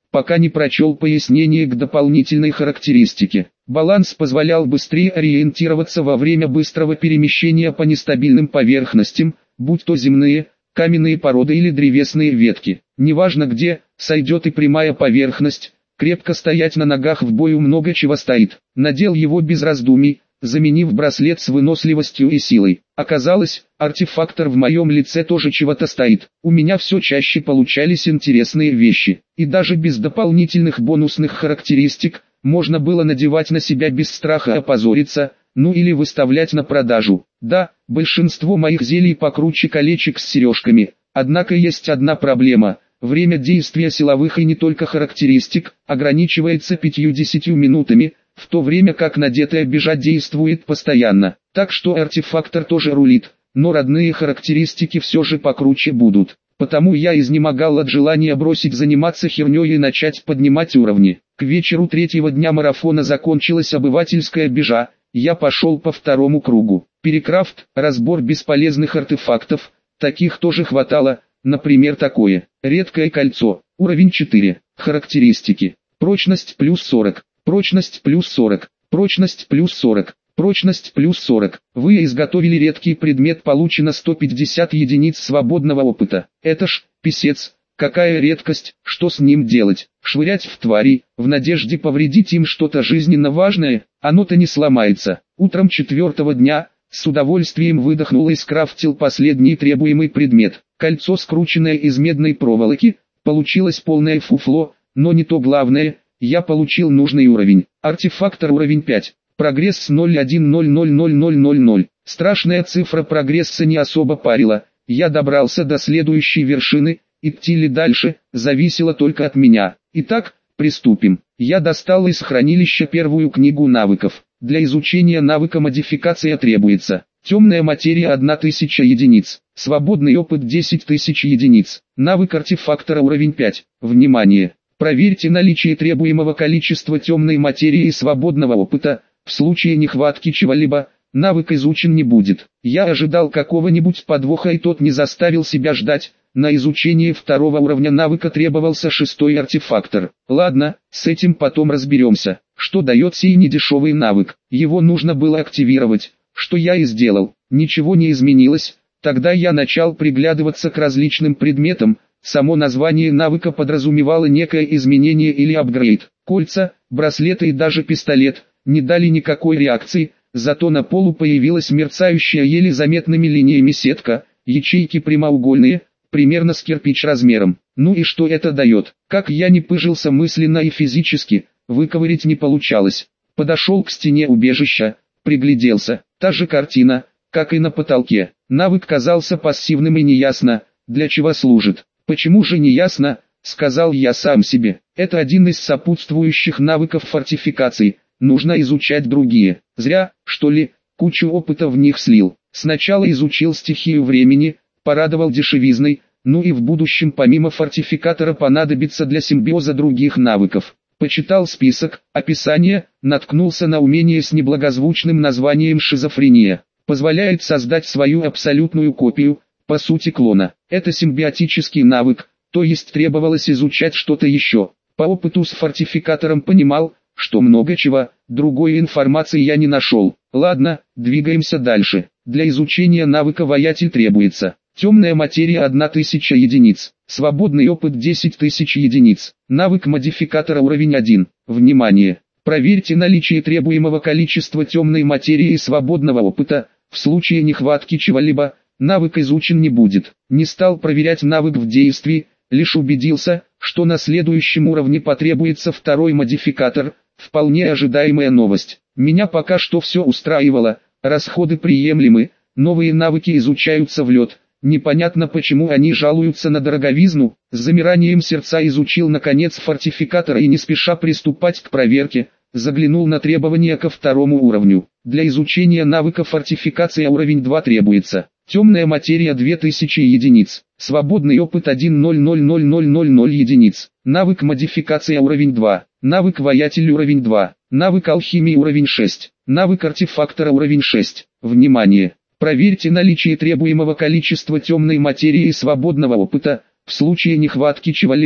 пока не прочел пояснение к дополнительной характеристике. Баланс позволял быстрее ориентироваться во время быстрого перемещения по нестабильным поверхностям, будь то земные, каменные породы или древесные ветки. Неважно где, сойдет и прямая поверхность, крепко стоять на ногах в бою много чего стоит. Надел его без раздумий, заменив браслет с выносливостью и силой. Оказалось, артефактор в моем лице тоже чего-то стоит. У меня все чаще получались интересные вещи, и даже без дополнительных бонусных характеристик, можно было надевать на себя без страха опозориться, ну или выставлять на продажу. Да, большинство моих зелий покруче колечек с сережками, однако есть одна проблема. Время действия силовых и не только характеристик ограничивается пятью-десятью минутами, в то время как надетая бежа действует постоянно. Так что артефактор тоже рулит, но родные характеристики все же покруче будут. Потому я изнемогал от желания бросить заниматься херней и начать поднимать уровни. К вечеру третьего дня марафона закончилась обывательская бежа, я пошел по второму кругу. Перекрафт, разбор бесполезных артефактов, таких тоже хватало, например такое. Редкое кольцо, уровень четыре, характеристики. Прочность плюс сорок, прочность плюс сорок, прочность плюс сорок. Прочность плюс сорок. Вы изготовили редкий предмет, получено сто пятьдесят единиц свободного опыта. Это ж, писец, какая редкость, что с ним делать? Швырять в тварей, в надежде повредить им что-то жизненно важное, оно-то не сломается. Утром четвертого дня, с удовольствием выдохнул и скрафтил последний требуемый предмет. Кольцо, скрученное из медной проволоки, получилось полное фуфло, но не то главное, я получил нужный уровень. Артефактор уровень пять. Прогресс ноль один ноль ноль ноль ноль ноль ноль. Страшная цифра прогресса не особо парила. Я добрался до следующей вершины, идти ли дальше, зависело только от меня. Итак, приступим. Я достал из хранилища первую книгу навыков. Для изучения навыка модификация требуется темная материя тысяча единиц, свободный опыт десять тысяч единиц, навык артефактора уровень пять. Внимание! Проверьте наличие требуемого количества темной материи и свободного опыта. В случае нехватки чего-либо, навык изучен не будет. Я ожидал какого-нибудь подвоха, и тот не заставил себя ждать. На изучение второго уровня навыка требовался шестой артефактор. Ладно, с этим потом разберемся. Что дает сей недешевый навык? Его нужно было активировать, что я и сделал. Ничего не изменилось. Тогда я начал приглядываться к различным предметам. Само название навыка подразумевало некое изменение или апгрейд. Кольца, браслеты и даже пистолет не дали никакой реакции, зато на полу появилась мерцающая еле заметными линиями сетка, ячейки прямоугольные, примерно с кирпич размером. Ну и что это дает? Как я не пыжился мысленно и физически, выковырять не получалось. Подошел к стене убежища, пригляделся, та же картина, как и на потолке. Навык казался пассивным и неясно, для чего служит. Почему же неясно, сказал я сам себе. Это один из сопутствующих навыков фортификации. Нужно изучать другие. Зря, что ли, кучу опыта в них слил. Сначала изучил стихию времени, порадовал дешевизной, ну и в будущем помимо фортификатора понадобится для симбиоза других навыков. Почитал список, описание, наткнулся на умение с неблагозвучным названием шизофрения. Позволяет создать свою абсолютную копию, по сути клона. Это симбиотический навык, то есть требовалось изучать что-то еще. По опыту с фортификатором понимал, что много чего, другой информации я не нашел. Ладно, двигаемся дальше. Для изучения навыка воятель требуется темная материя тысяча единиц, свободный опыт десять тысяч единиц, навык модификатора уровень один. Внимание! Проверьте наличие требуемого количества темной материи и свободного опыта. В случае нехватки чего-либо, навык изучен не будет. Не стал проверять навык в действии, лишь убедился, что на следующем уровне потребуется второй модификатор. Вполне ожидаемая новость. Меня пока что все устраивало, расходы приемлемы, новые навыки изучаются в лед. Непонятно почему они жалуются на дороговизну. С замиранием сердца изучил наконец фортификатора и не спеша приступать к проверке, заглянул на требования ко второму уровню. Для изучения навыка фортификация уровень два требуется темная материя две тысячи единиц, свободный опыт один ноль ноль ноль ноль ноль ноль единиц, навык модификация уровень два, навык воятель уровень два, навык алхимии уровень шесть, навык артефактора уровень шесть. Внимание! Проверьте наличие требуемого количества темной материи и свободного опыта. В случае нехватки чего-либо,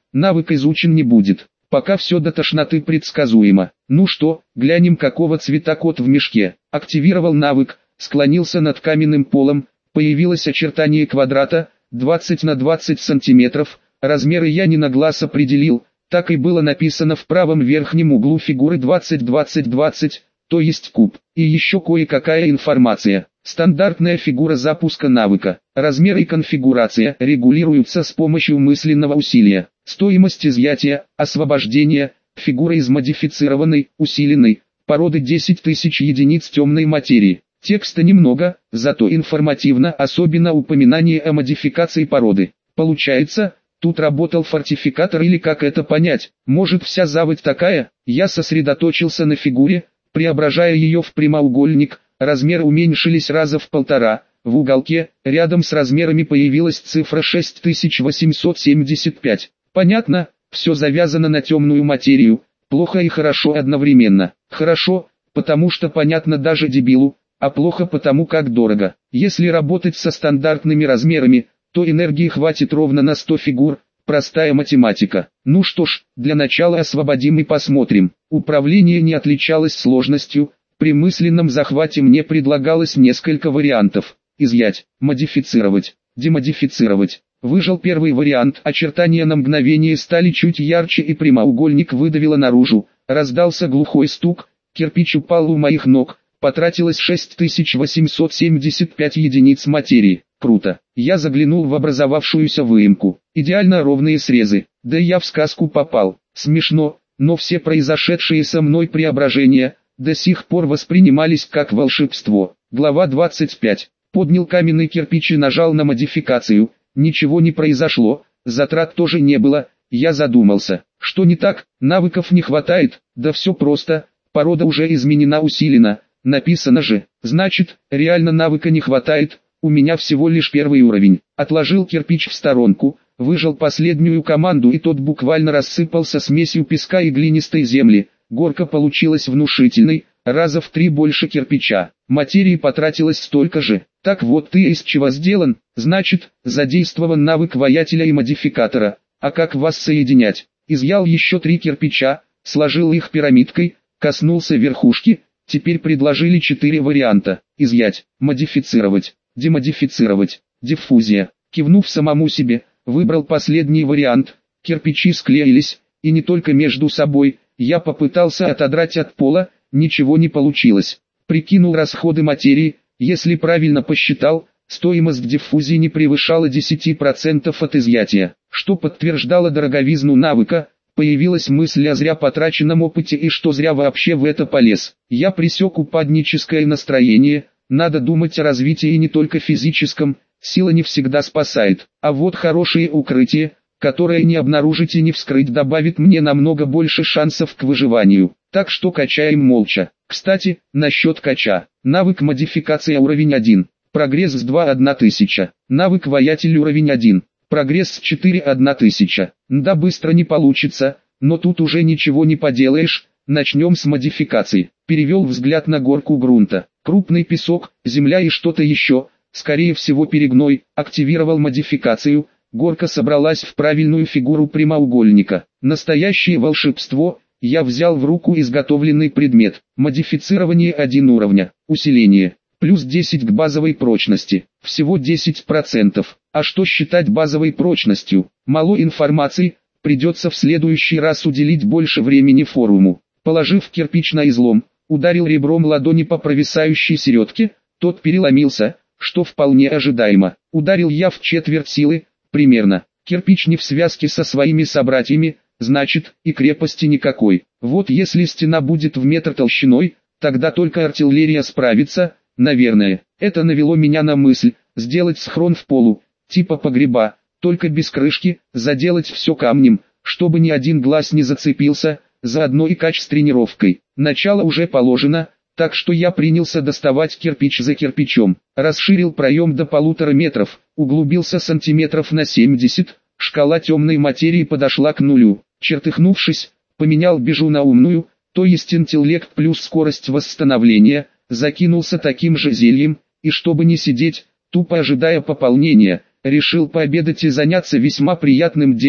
навык изучен не будет. Пока все до тошноты предсказуемо. Ну что, глянем, какого цвета кот в мешке. Активировал навык, склонился над каменным полом, появилось очертание квадрата, двадцать на двадцать сантиметров, размеры я не на глаз определил, так и было написано в правом верхнем углу фигуры двадцать двадцать двадцать, то есть куб. И еще кое-какая информация. Стандартная фигура запуска навыка. Размер и конфигурация регулируются с помощью мысленного усилия. Стоимость изъятия, освобождения, фигура из модифицированной, усиленной, породы десять тысяч единиц темной материи. Текста немного, зато информативно, особенно упоминание о модификации породы. Получается, тут работал фортификатор или как это понять? Может, вся заводь такая? Я сосредоточился на фигуре, преображая ее в прямоугольник. Размеры уменьшились раза в полтора. В уголке, рядом с размерами появилась цифра шесть тысяч восемьсот семьдесят пять. Понятно, все завязано на темную материю. Плохо и хорошо одновременно. Хорошо, потому что понятно даже дебилу, а плохо потому как дорого. Если работать со стандартными размерами, то энергии хватит ровно на сто фигур. Простая математика. Ну что ж, для начала освободим и посмотрим. Управление не отличалось сложностью. При мысленном захвате мне предлагалось несколько вариантов. Изъять, модифицировать, демодифицировать. Выжал первый вариант, очертания на мгновение стали чуть ярче и прямоугольник выдавило наружу. Раздался глухой стук, кирпич упал у моих ног, потратилось шесть тысяч восемьсот семьдесят пять единиц материи. Круто. Я заглянул в образовавшуюся выемку. Идеально ровные срезы. Да я в сказку попал. Смешно, но все произошедшие со мной преображения до сих пор воспринимались как волшебство. Глава двадцать пять. Поднял каменный кирпич и нажал на модификацию. Ничего не произошло, затрат тоже не было. Я задумался, что не так, навыков не хватает, да все просто, порода уже изменена, усилена, написано же, значит, реально навыка не хватает, у меня всего лишь первый уровень. Отложил кирпич в сторонку, выжал последнюю команду и тот буквально рассыпался смесью песка и глинистой земли. Горка получилась внушительной, раза в три больше кирпича. Материи потратилось столько же. Так вот, ты из чего сделан? Значит, задействован навык воятеля и модификатора. А как вас соединять? Изъял еще три кирпича, сложил их пирамидкой, коснулся верхушки. Теперь предложили четыре варианта. Изъять, модифицировать, демодифицировать, диффузия. Кивнув самому себе, выбрал последний вариант. Кирпичи склеились, и не только между собой. Я попытался отодрать от пола, ничего не получилось. Прикинул расходы материи, если правильно посчитал, стоимость диффузии не превышала десять процентов от изъятия, что подтверждало дороговизну навыка. Появилась мысль о зря потраченном опыте и что зря вообще в это полез. Я пресек упадническое настроение, надо думать о развитии не только физическом, сила не всегда спасает, а вот хорошее укрытие, которое не обнаружить и не вскрыть, добавит мне намного больше шансов к выживанию. Так что качаем молча. Кстати, насчет кача. Навык модификация уровень один. Прогресс с два одна тысяча. Навык воятель уровень один. Прогресс с четыре одна тысяча. Да, быстро не получится, но тут уже ничего не поделаешь. Начнем с модификации. Перевел взгляд на горку грунта. Крупный песок, земля и что-то еще, скорее всего перегной. Активировал модификацию. Горка собралась в правильную фигуру прямоугольника. Настоящее волшебство. Я взял в руку изготовленный предмет. Модифицирование один уровня. Усиление. Плюс десять к базовой прочности. Всего десять процентов. А что считать базовой прочностью? Мало информации. Придется в следующий раз уделить больше времени форуму. Положив кирпич на излом, ударил ребром ладони по провисающей середке. Тот переломился, что вполне ожидаемо. Ударил я в четверть силы. Примерно. Кирпич не в связке со своими собратьями, значит, и крепости никакой. Вот если стена будет в метр толщиной, тогда только артиллерия справится, наверное. Это навело меня на мысль, сделать схрон в полу, типа погреба, только без крышки, заделать все камнем, чтобы ни один глаз не зацепился, заодно и кач с тренировкой. Начало уже положено, так что я принялся доставать кирпич за кирпичом. Расширил проем до полутора метров, углубился сантиметров на семьдесят, шкала темной материи подошла к нулю. Чертыхнувшись, поменял бежу на умную, то есть интеллект плюс скорость восстановления, закинулся таким же зельем, и чтобы не сидеть, тупо ожидая пополнения, решил пообедать и заняться весьма приятным делом,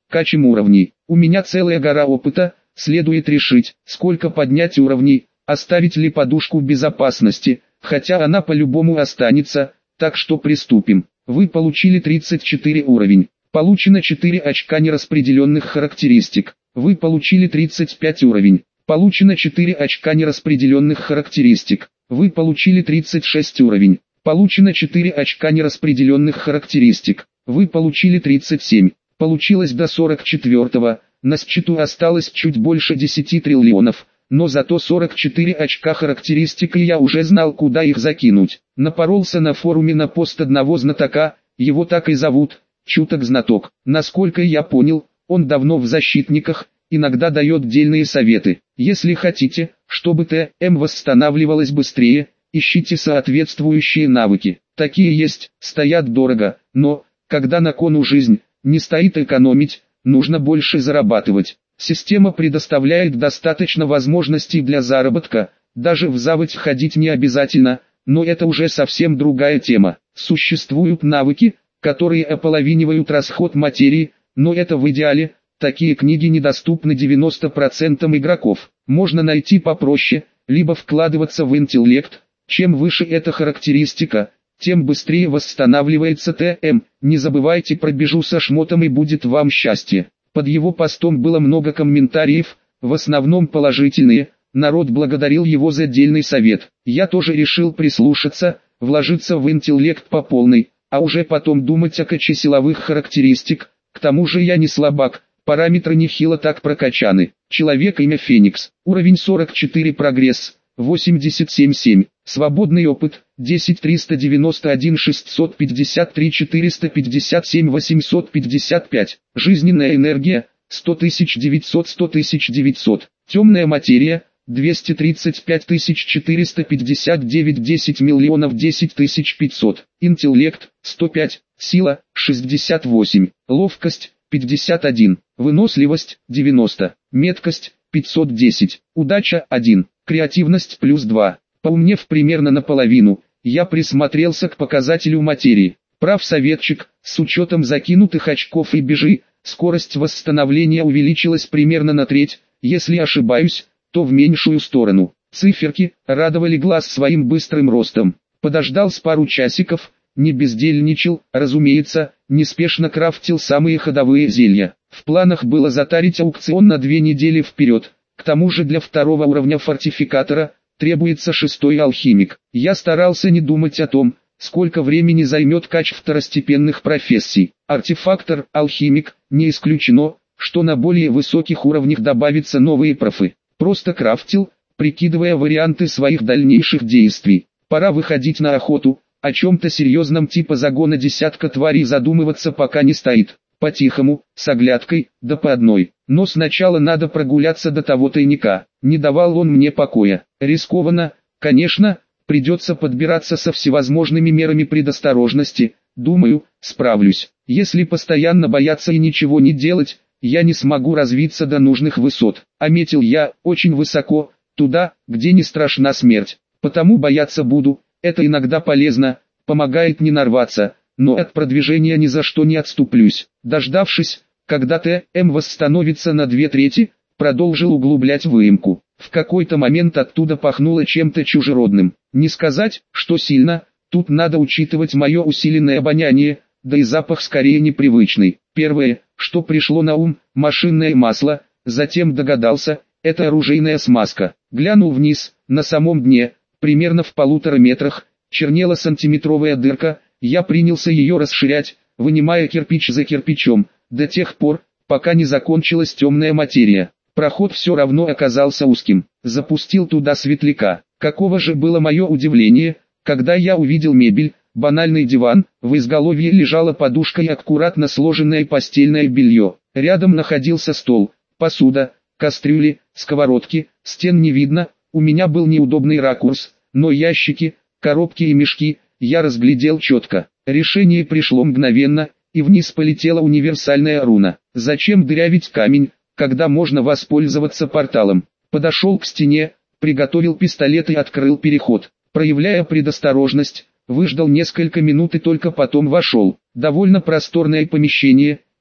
Качем уровней. У меня целая гора опыта, следует решить, сколько поднять уровней, оставить ли подушку безопасности, хотя она по-любому останется, так что приступим. Вы получили тридцать четыре уровень. Получено четыре очка нераспределенных характеристик. Вы получили тридцать пять уровень. Получено четыре очка нераспределенных характеристик. Вы получили тридцать шесть уровень. Получено четыре очка нераспределенных характеристик. Вы получили тридцать семь. Получилось до сорок четвёртого. На счету осталось чуть больше десяти триллионов. Но зато сорок четыре очка характеристик, и я уже знал, куда их закинуть. Напоролся на форуме на пост одного знатока, его так и зовут, Чуток Знаток. Насколько я понял, он давно в защитниках, иногда дает дельные советы. Если хотите, чтобы ТМ восстанавливалось быстрее, ищите соответствующие навыки. Такие есть, стоят дорого, но, когда на кону жизнь, не стоит экономить, нужно больше зарабатывать. Система предоставляет достаточно возможностей для заработка, даже в заводь ходить не обязательно, но это уже совсем другая тема. Существуют навыки, которые ополовинивают расход материи, но это в идеале, такие книги недоступны девяноста процентам игроков. Можно найти попроще, либо вкладываться в интеллект. Чем выше эта характеристика, тем быстрее восстанавливается ТМ. Не забывайте про бежу со шмотом, и будет вам счастье. Под его постом было много комментариев, в основном положительные. Народ благодарил его за дельный совет. Я тоже решил прислушаться, вложиться в интеллект по полной, а уже потом думать о каче силовых характеристик. К тому же я не слабак, параметры нехило так прокачаны. Человек, имя Феникс, уровень сорок четыре, прогресс восемьдесят семь семь, свободный опыт десять триста девяносто один шестьсот пятьдесят три четыреста пятьдесят семь восемьсот пятьдесят пять, жизненная энергия сто тысяч девятьсот сто тысяч девятьсот, темная материя двести тридцать пять тысяч четыреста пятьдесят девять десять миллионов десять тысяч пятьсот, интеллект сто пять, сила шестьдесят восемь, ловкость пятьдесят один, выносливость девяносто, меткость пятьсот десять, удача один, креативность плюс два. Поумнев примерно наполовину, я присмотрелся к показателю материи. Прав советчик, с учетом закинутых очков и бежи, скорость восстановления увеличилась примерно на треть, если ошибаюсь, то в меньшую сторону. Циферки радовали глаз своим быстрым ростом. Подождал с пару часиков, не бездельничал, разумеется, неспешно крафтил самые ходовые зелья. В планах было затарить аукцион на две недели вперед. К тому же для второго уровня фортификатора требуется шестой алхимик. Я старался не думать о том, сколько времени займет кач второстепенных профессий. Артефактор, алхимик, не исключено, что на более высоких уровнях добавятся новые профы. Просто крафтил, прикидывая варианты своих дальнейших действий. Пора выходить на охоту, о чем-то серьезном типа загона десятка тварей задумываться пока не стоит. По-тихому, с оглядкой, да по одной. Но сначала надо прогуляться до того тайника. Не давал он мне покоя. Рискованно, конечно, придется подбираться со всевозможными мерами предосторожности. Думаю, справлюсь. Если постоянно бояться и ничего не делать, я не смогу развиться до нужных высот. А метил я очень высоко, туда, где не страшна смерть. Потому бояться буду, это иногда полезно, помогает не нарваться. Но от продвижения ни за что не отступлюсь. Дождавшись, когда ТМ восстановится на две трети, продолжил углублять выемку. В какой-то момент оттуда пахнуло чем-то чужеродным. Не сказать, что сильно, тут надо учитывать мое усиленное обоняние, да и запах скорее непривычный. Первое, что пришло на ум, машинное масло, затем догадался, это оружейная смазка. Глянул вниз, на самом дне, примерно в полутора метрах, чернела сантиметровая дырка. Я принялся ее расширять, вынимая кирпич за кирпичом, до тех пор, пока не закончилась темная материя. Проход все равно оказался узким. Запустил туда светляка. Каково же было мое удивление, когда я увидел мебель, банальный диван, в изголовье лежала подушка и аккуратно сложенное постельное белье. Рядом находился стол, посуда, кастрюли, сковородки, стен не видно, у меня был неудобный ракурс, но ящики, коробки и мешки я разглядел четко. Решение пришло мгновенно, и вниз полетела универсальная руна. Зачем дырявить камень, когда можно воспользоваться порталом? Подошел к стене, приготовил пистолет и открыл переход. Проявляя предосторожность, выждал несколько минут и только потом вошел. Довольно просторное помещение,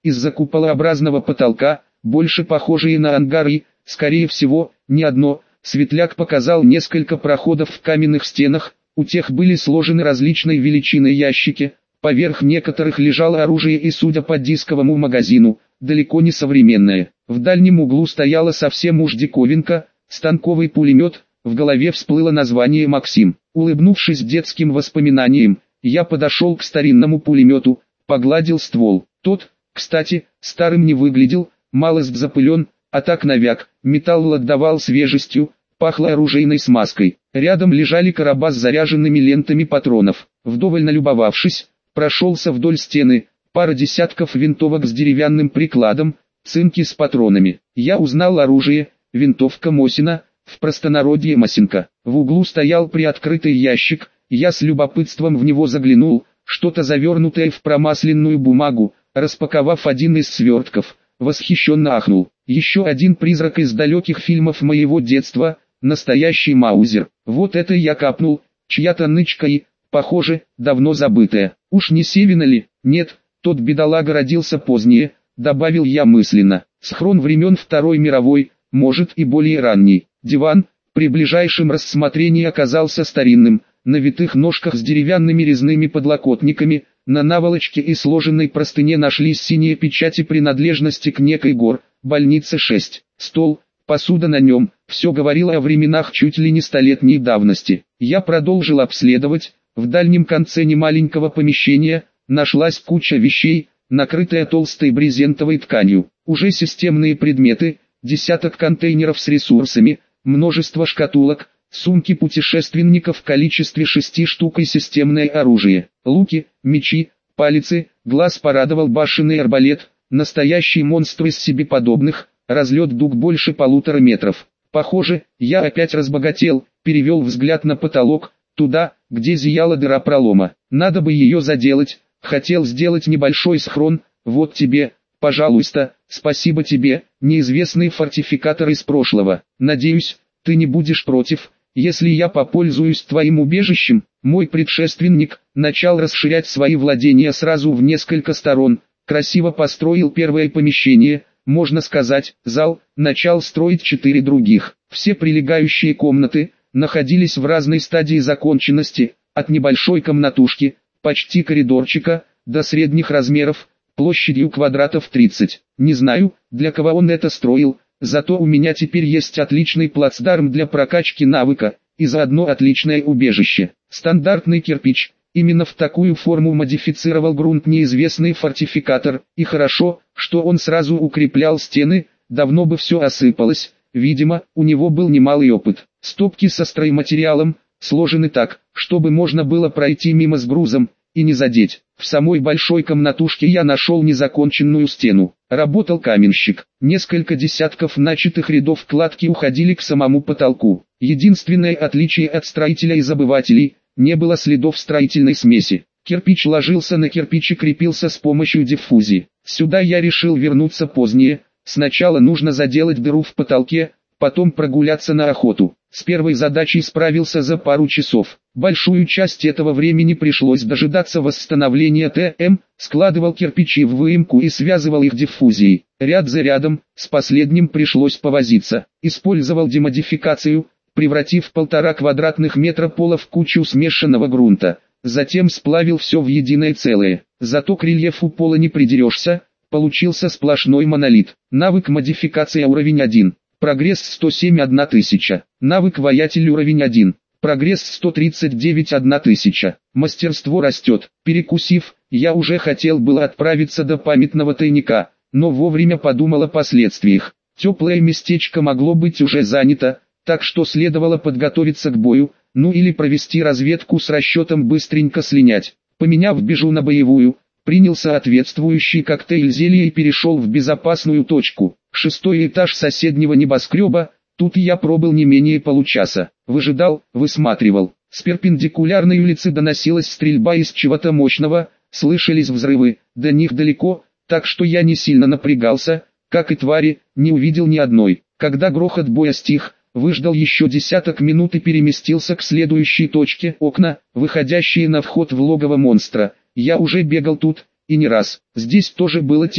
из-за куполообразного потолка, больше похожие на ангары, скорее всего, не одно. Светляк показал несколько проходов в каменных стенах, у тех были сложены различной величины ящики, поверх некоторых лежало оружие и, судя по дисковому магазину, далеко не современное. В дальнем углу стояла совсем уж диковинка, станковый пулемет, в голове всплыло название «Максим». Улыбнувшись детским воспоминаниям, я подошел к старинному пулемету, погладил ствол. Тот, кстати, старым не выглядел, малость запылен, а так навяк, металл отдавал свежестью, пахло оружейной смазкой. Рядом лежали короба с заряженными лентами патронов. Вдоволь налюбовавшись, прошелся вдоль стены, пара десятков винтовок с деревянным прикладом, цинки с патронами. Я узнал оружие, винтовка Мосина, в простонародье Мосинка. В углу стоял приоткрытый ящик, я с любопытством в него заглянул, что-то завернутое в промасленную бумагу. Распаковав один из свертков, восхищенно ахнул. Еще один призрак из далеких фильмов моего детства, настоящий маузер. Вот это я капнул, чья-то нычка и, похоже, давно забытая. Уж не Севина ли? Нет, тот бедолага родился позднее, добавил я мысленно. Схрон времен Второй мировой, может и более ранний. Диван, при ближайшем рассмотрении оказался старинным, на витых ножках с деревянными резными подлокотниками. На наволочке и сложенной простыне нашлись синие печати принадлежности к некой гор, больнице шесть. Стол, посуда на нем, все говорило о временах чуть ли не столетней давности. Я продолжил обследовать, в дальнем конце немаленького помещения, нашлась куча вещей, накрытая толстой брезентовой тканью. Уже системные предметы, десяток контейнеров с ресурсами, множество шкатулок, сумки путешественников в количестве шести штук и системное оружие, луки, мечи, палицы. Глаз порадовал башенный арбалет, настоящий монстр из себе подобных, разлет дуг больше полутора метров. Похоже, я опять разбогател, перевел взгляд на потолок, туда, где зияла дыра пролома. Надо бы ее заделать, хотел сделать небольшой схрон, вот тебе, пожалуйста, спасибо тебе, неизвестный фортификатор из прошлого. Надеюсь, ты не будешь против, если я попользуюсь твоим убежищем. Мой предшественник начал расширять свои владения сразу в несколько сторон, красиво построил первое помещение, можно сказать, зал, начал строить четыре других. Все прилегающие комнаты находились в разной стадии законченности, от небольшой комнатушки, почти коридорчика, до средних размеров, площадью квадратов тридцать. Не знаю, для кого он это строил, зато у меня теперь есть отличный плацдарм для прокачки навыка, и заодно отличное убежище. Стандартный кирпич, именно в такую форму модифицировал грунт неизвестный фортификатор, и хорошо, что он сразу укреплял стены, давно бы все осыпалось, видимо, у него был немалый опыт. Стопки со стройматериалом, сложены так, чтобы можно было пройти мимо с грузом, и не задеть. В самой большой комнатушке я нашел незаконченную стену. Работал каменщик. Несколько десятков начатых рядов кладки уходили к самому потолку. Единственное отличие от строителя и забывателей, не было следов строительной смеси. Кирпич ложился на кирпич и крепился с помощью диффузии. Сюда я решил вернуться позднее. Сначала нужно заделать дыру в потолке, потом прогуляться на охоту. С первой задачей справился за пару часов. Большую часть этого времени пришлось дожидаться восстановления ТМ, складывал кирпичи в выемку и связывал их диффузией. Ряд за рядом, с последним пришлось повозиться. Использовал демодификацию, превратив полтора квадратных метра пола в кучу смешанного грунта. Затем сплавил все в единое целое. Зато к рельефу пола не придерешься, получился сплошной монолит. Навык модификация уровень один. Прогресс сто семь одна тысяча. Навык воятель уровень один. Прогресс сто тридцать девять одна тысяча. Мастерство растет. Перекусив, я уже хотел было отправиться до памятного тайника, но вовремя подумал о последствиях. Теплое местечко могло быть уже занято, так что следовало подготовиться к бою, ну или провести разведку с расчетом быстренько слинять. Поменяв бежу на боевую, принял соответствующий коктейль зелья и перешел в безопасную точку. Шестой этаж соседнего небоскреба, тут я пробыл не менее получаса. Выжидал, высматривал. С перпендикулярной улицы доносилась стрельба из чего-то мощного, слышались взрывы, до них далеко, так что я не сильно напрягался, как и твари, не увидел ни одной. Когда грохот боя стих, выждал еще десяток минут и переместился к следующей точке. Окна, выходящие на вход в логово монстра. Я уже бегал тут, и не раз. Здесь тоже было тихо.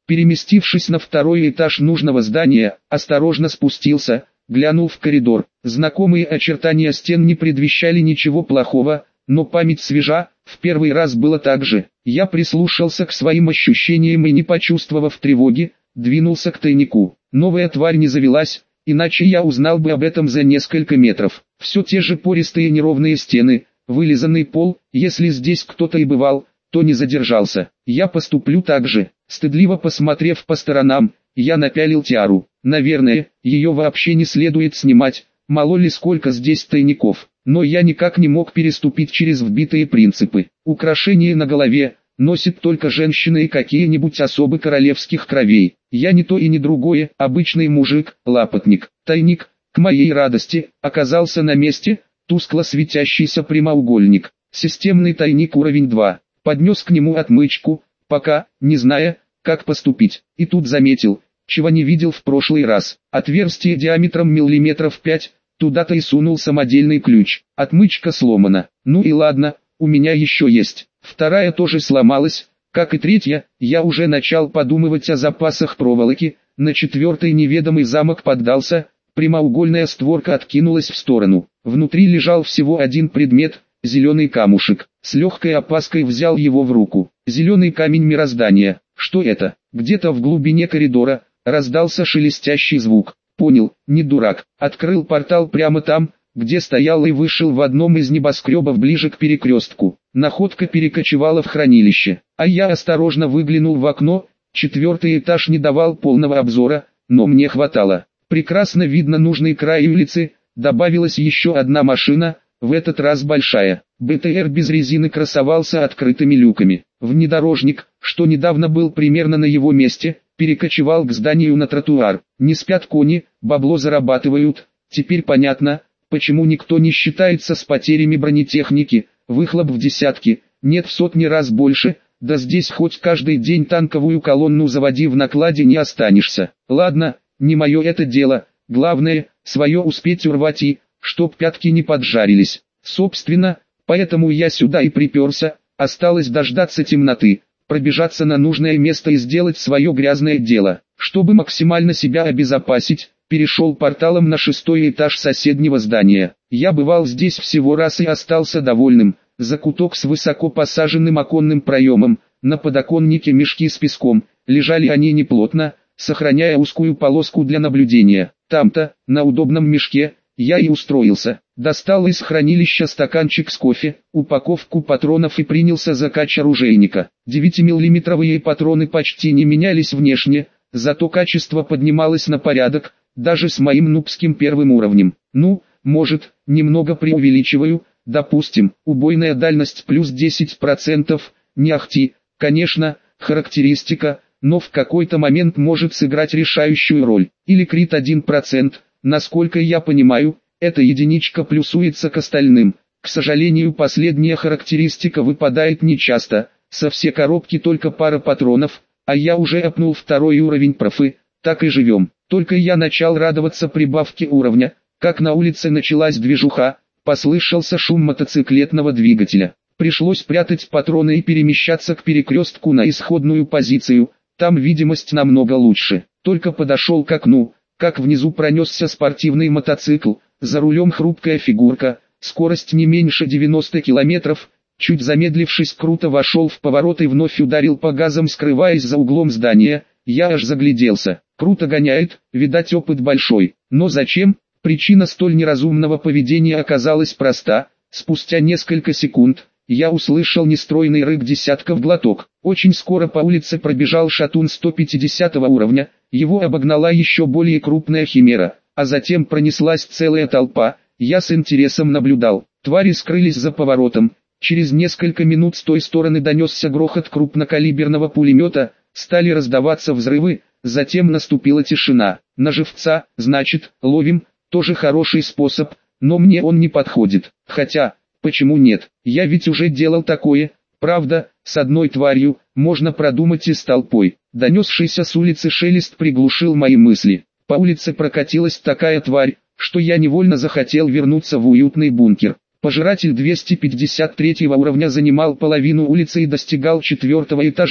Переместившись на второй этаж нужного здания, осторожно спустился, глянул в коридор. Знакомые очертания стен не предвещали ничего плохого, но память свежа, в первый раз было так же. Я прислушался к своим ощущениям и, не почувствовав тревоги, двинулся к тайнику. Новая тварь не завелась, иначе я узнал бы об этом за несколько метров. Все те же пористые неровные стены, вылизанный пол. Если здесь кто-то и бывал, то не задержался. Я поступлю так же. Стыдливо посмотрев по сторонам, я напялил тиару. Наверное, ее вообще не следует снимать, мало ли сколько здесь тайников. Но я никак не мог переступить через вбитые принципы. Украшения на голове носит только женщины и какие-нибудь особы королевских кровей. Я не то и не другое, обычный мужик, лапотник. Тайник, к моей радости, оказался на месте, тускло светящийся прямоугольник. Системный тайник уровень два. Поднес к нему отмычку, пока, не зная, как поступить. И тут заметил, чего не видел в прошлый раз. Отверстие диаметром миллиметров пять, туда-то и сунул самодельный ключ. Отмычка сломана. Ну и ладно, у меня еще есть. Вторая тоже сломалась, как и третья. Я уже начал подумывать о запасах проволоки. На четвертый неведомый замок поддался, прямоугольная створка откинулась в сторону. Внутри лежал всего один предмет, зеленый камушек. С легкой опаской взял его в руку. Зеленый камень мироздания. Что это? Где-то в глубине коридора раздался шелестящий звук. Понял, не дурак. Открыл портал прямо там, где стоял, и вышел в одном из небоскребов ближе к перекрестку. Находка перекочевала в хранилище, а я осторожно выглянул в окно. Четвертый этаж не давал полного обзора, но мне хватало. Прекрасно видно нужный край улицы. Добавилась еще одна машина, в этот раз большая. БТР без резины красовался открытыми люками. Внедорожник, что недавно был примерно на его месте, перекочевал к зданию на тротуар. Не спят кони, бабло зарабатывают. Теперь понятно, почему никто не считается с потерями бронетехники. Выхлоп в десятки, нет в сотни раз больше. Да здесь хоть каждый день танковую колонну заводи, в накладе не останешься. Ладно, не мое это дело. Главное, свое успеть урвать и, чтоб пятки не поджарились. Собственно, поэтому я сюда и приперся. Осталось дождаться темноты, пробежаться на нужное место и сделать свое грязное дело. Чтобы максимально себя обезопасить, перешел порталом на шестой этаж соседнего здания. Я бывал здесь всего раз и остался довольным. Закуток с высоко посаженным оконным проемом, на подоконнике мешки с песком, лежали они неплотно, сохраняя узкую полоску для наблюдения. Там-то, на удобном мешке, я и устроился. Достал из хранилища стаканчик с кофе, упаковку патронов и принялся за кач оружейника. девятимиллиметровые патроны почти не менялись внешне, зато качество поднималось на порядок, даже с моим нубским первым уровнем. Ну, может, немного преувеличиваю, допустим, убойная дальность плюс десять процентов, не ахти, конечно, характеристика, но в какой-то момент может сыграть решающую роль. Или крит один процент, насколько я понимаю, эта единичка плюсуется к остальным. К сожалению, последняя характеристика выпадает нечасто, со всей коробки только пара патронов, а я уже апнул второй уровень профы, так и живем. Только я начал радоваться прибавке уровня, как на улице началась движуха, послышался шум мотоциклетного двигателя. Пришлось прятать патроны и перемещаться к перекрестку на исходную позицию, там видимость намного лучше. Только подошел к окну, как внизу пронесся спортивный мотоцикл, за рулем хрупкая фигурка, скорость не меньше девяноста километров, чуть замедлившись круто вошел в поворот и вновь ударил по газам, скрываясь за углом здания. Я аж загляделся. Круто гоняет, видать опыт большой. Но зачем? Причина столь неразумного поведения оказалась проста. Спустя несколько секунд, я услышал нестройный рык десятков глоток. Очень скоро по улице пробежал шатун сто пятидесятого уровня, его обогнала еще более крупная химера, а затем пронеслась целая толпа. Я с интересом наблюдал. Твари скрылись за поворотом. Через несколько минут с той стороны донесся грохот крупнокалиберного пулемета, стали раздаваться взрывы, затем наступила тишина. На живца, значит, ловим, тоже хороший способ, но мне он не подходит. Хотя, почему нет, я ведь уже делал такое, правда, с одной тварью, можно продумать и с толпой. Донесшийся с улицы шелест приглушил мои мысли. По улице прокатилась такая тварь, что я невольно захотел вернуться в уютный бункер. Пожиратель двести пятьдесят третьего уровня занимал половину улицы и достигал четвертого этажа. К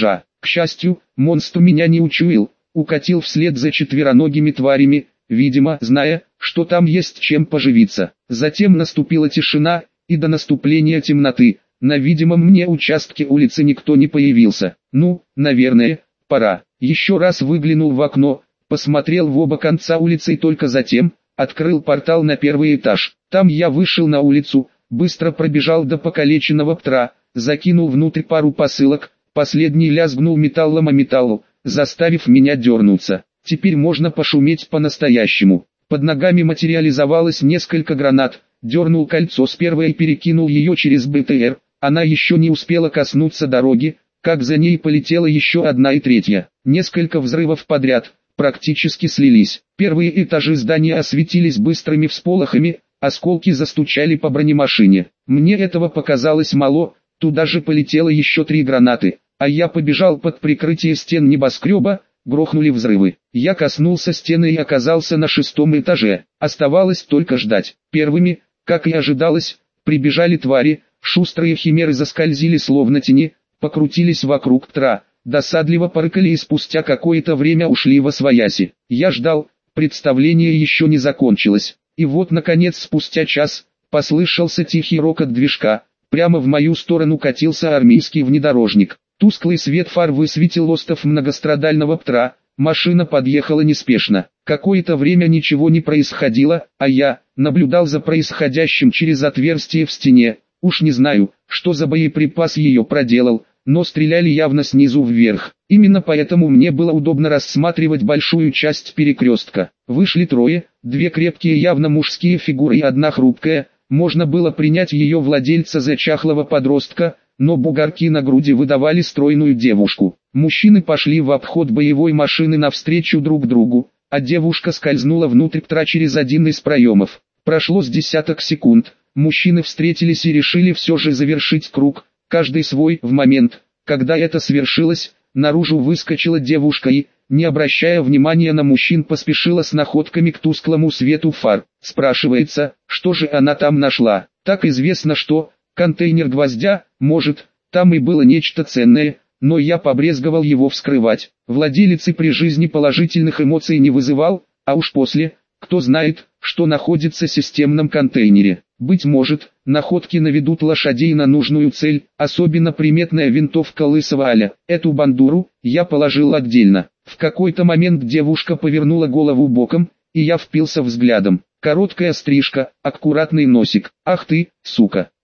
К счастью, монстр меня не учуял, укатил вслед за четвероногими тварями, видимо, зная, что там есть чем поживиться. Затем наступила тишина, и до наступления темноты, на видимом мне участке улицы никто не появился. Ну, наверное, пора. Еще раз выглянул в окно, посмотрел в оба конца улицы и только затем открыл портал на первый этаж. Там я вышел на улицу, быстро пробежал до покалеченного птра, закинул внутрь пару посылок, последний лязгнул металлом о металлу, заставив меня дернуться. Теперь можно пошуметь по-настоящему. Под ногами материализовалось несколько гранат, дернул кольцо с первой и перекинул ее через БТР. Она еще не успела коснуться дороги, как за ней полетела еще одна и третья. Несколько взрывов подряд, практически слились. Первые этажи здания осветились быстрыми всполохами, осколки застучали по бронемашине. Мне этого показалось мало, туда же полетело еще три гранаты, а я побежал под прикрытие стен небоскреба, грохнули взрывы. Я коснулся стены и оказался на шестом этаже. Оставалось только ждать. Первыми, как и ожидалось, прибежали твари, шустрые химеры заскользили словно тени, покрутились вокруг птра, досадливо порыкали и спустя какое-то время ушли восвояси. Я ждал, представление еще не закончилось. И вот наконец спустя час, послышался тихий рокот движка, прямо в мою сторону катился армейский внедорожник. Тусклый свет фар высветил остов многострадального птра, машина подъехала неспешно. Какое-то время ничего не происходило, а я наблюдал за происходящим через отверстие в стене. Уж не знаю, что за боеприпас ее проделал, но стреляли явно снизу вверх. Именно поэтому мне было удобно рассматривать большую часть перекрестка. Вышли трое, две крепкие явно мужские фигуры и одна хрупкая. Можно было принять ее владельца за чахлого подростка, но бугорки на груди выдавали стройную девушку. Мужчины пошли в обход боевой машины навстречу друг другу, а девушка скользнула внутрь птра через один из проемов. Прошло с десяток секунд, мужчины встретились и решили все же завершить круг, каждый свой. В момент, когда это свершилось, наружу выскочила девушка и, не обращая внимания на мужчин, поспешила с находками к тусклому свету фар. Спрашивается, что же она там нашла? Так известно, что контейнер гвоздя, может, там и было нечто ценное, но я побрезговал его вскрывать. Владелец и при жизни положительных эмоций не вызывал, а уж после, кто знает, что находится в системном контейнере. Быть может, находки наведут лошадей на нужную цель, особенно приметная винтовка лысого Аля. Эту бандуру я положил отдельно. В какой-то момент девушка повернула голову боком, и я впился взглядом. Короткая стрижка, аккуратный носик. Ах ты, сука!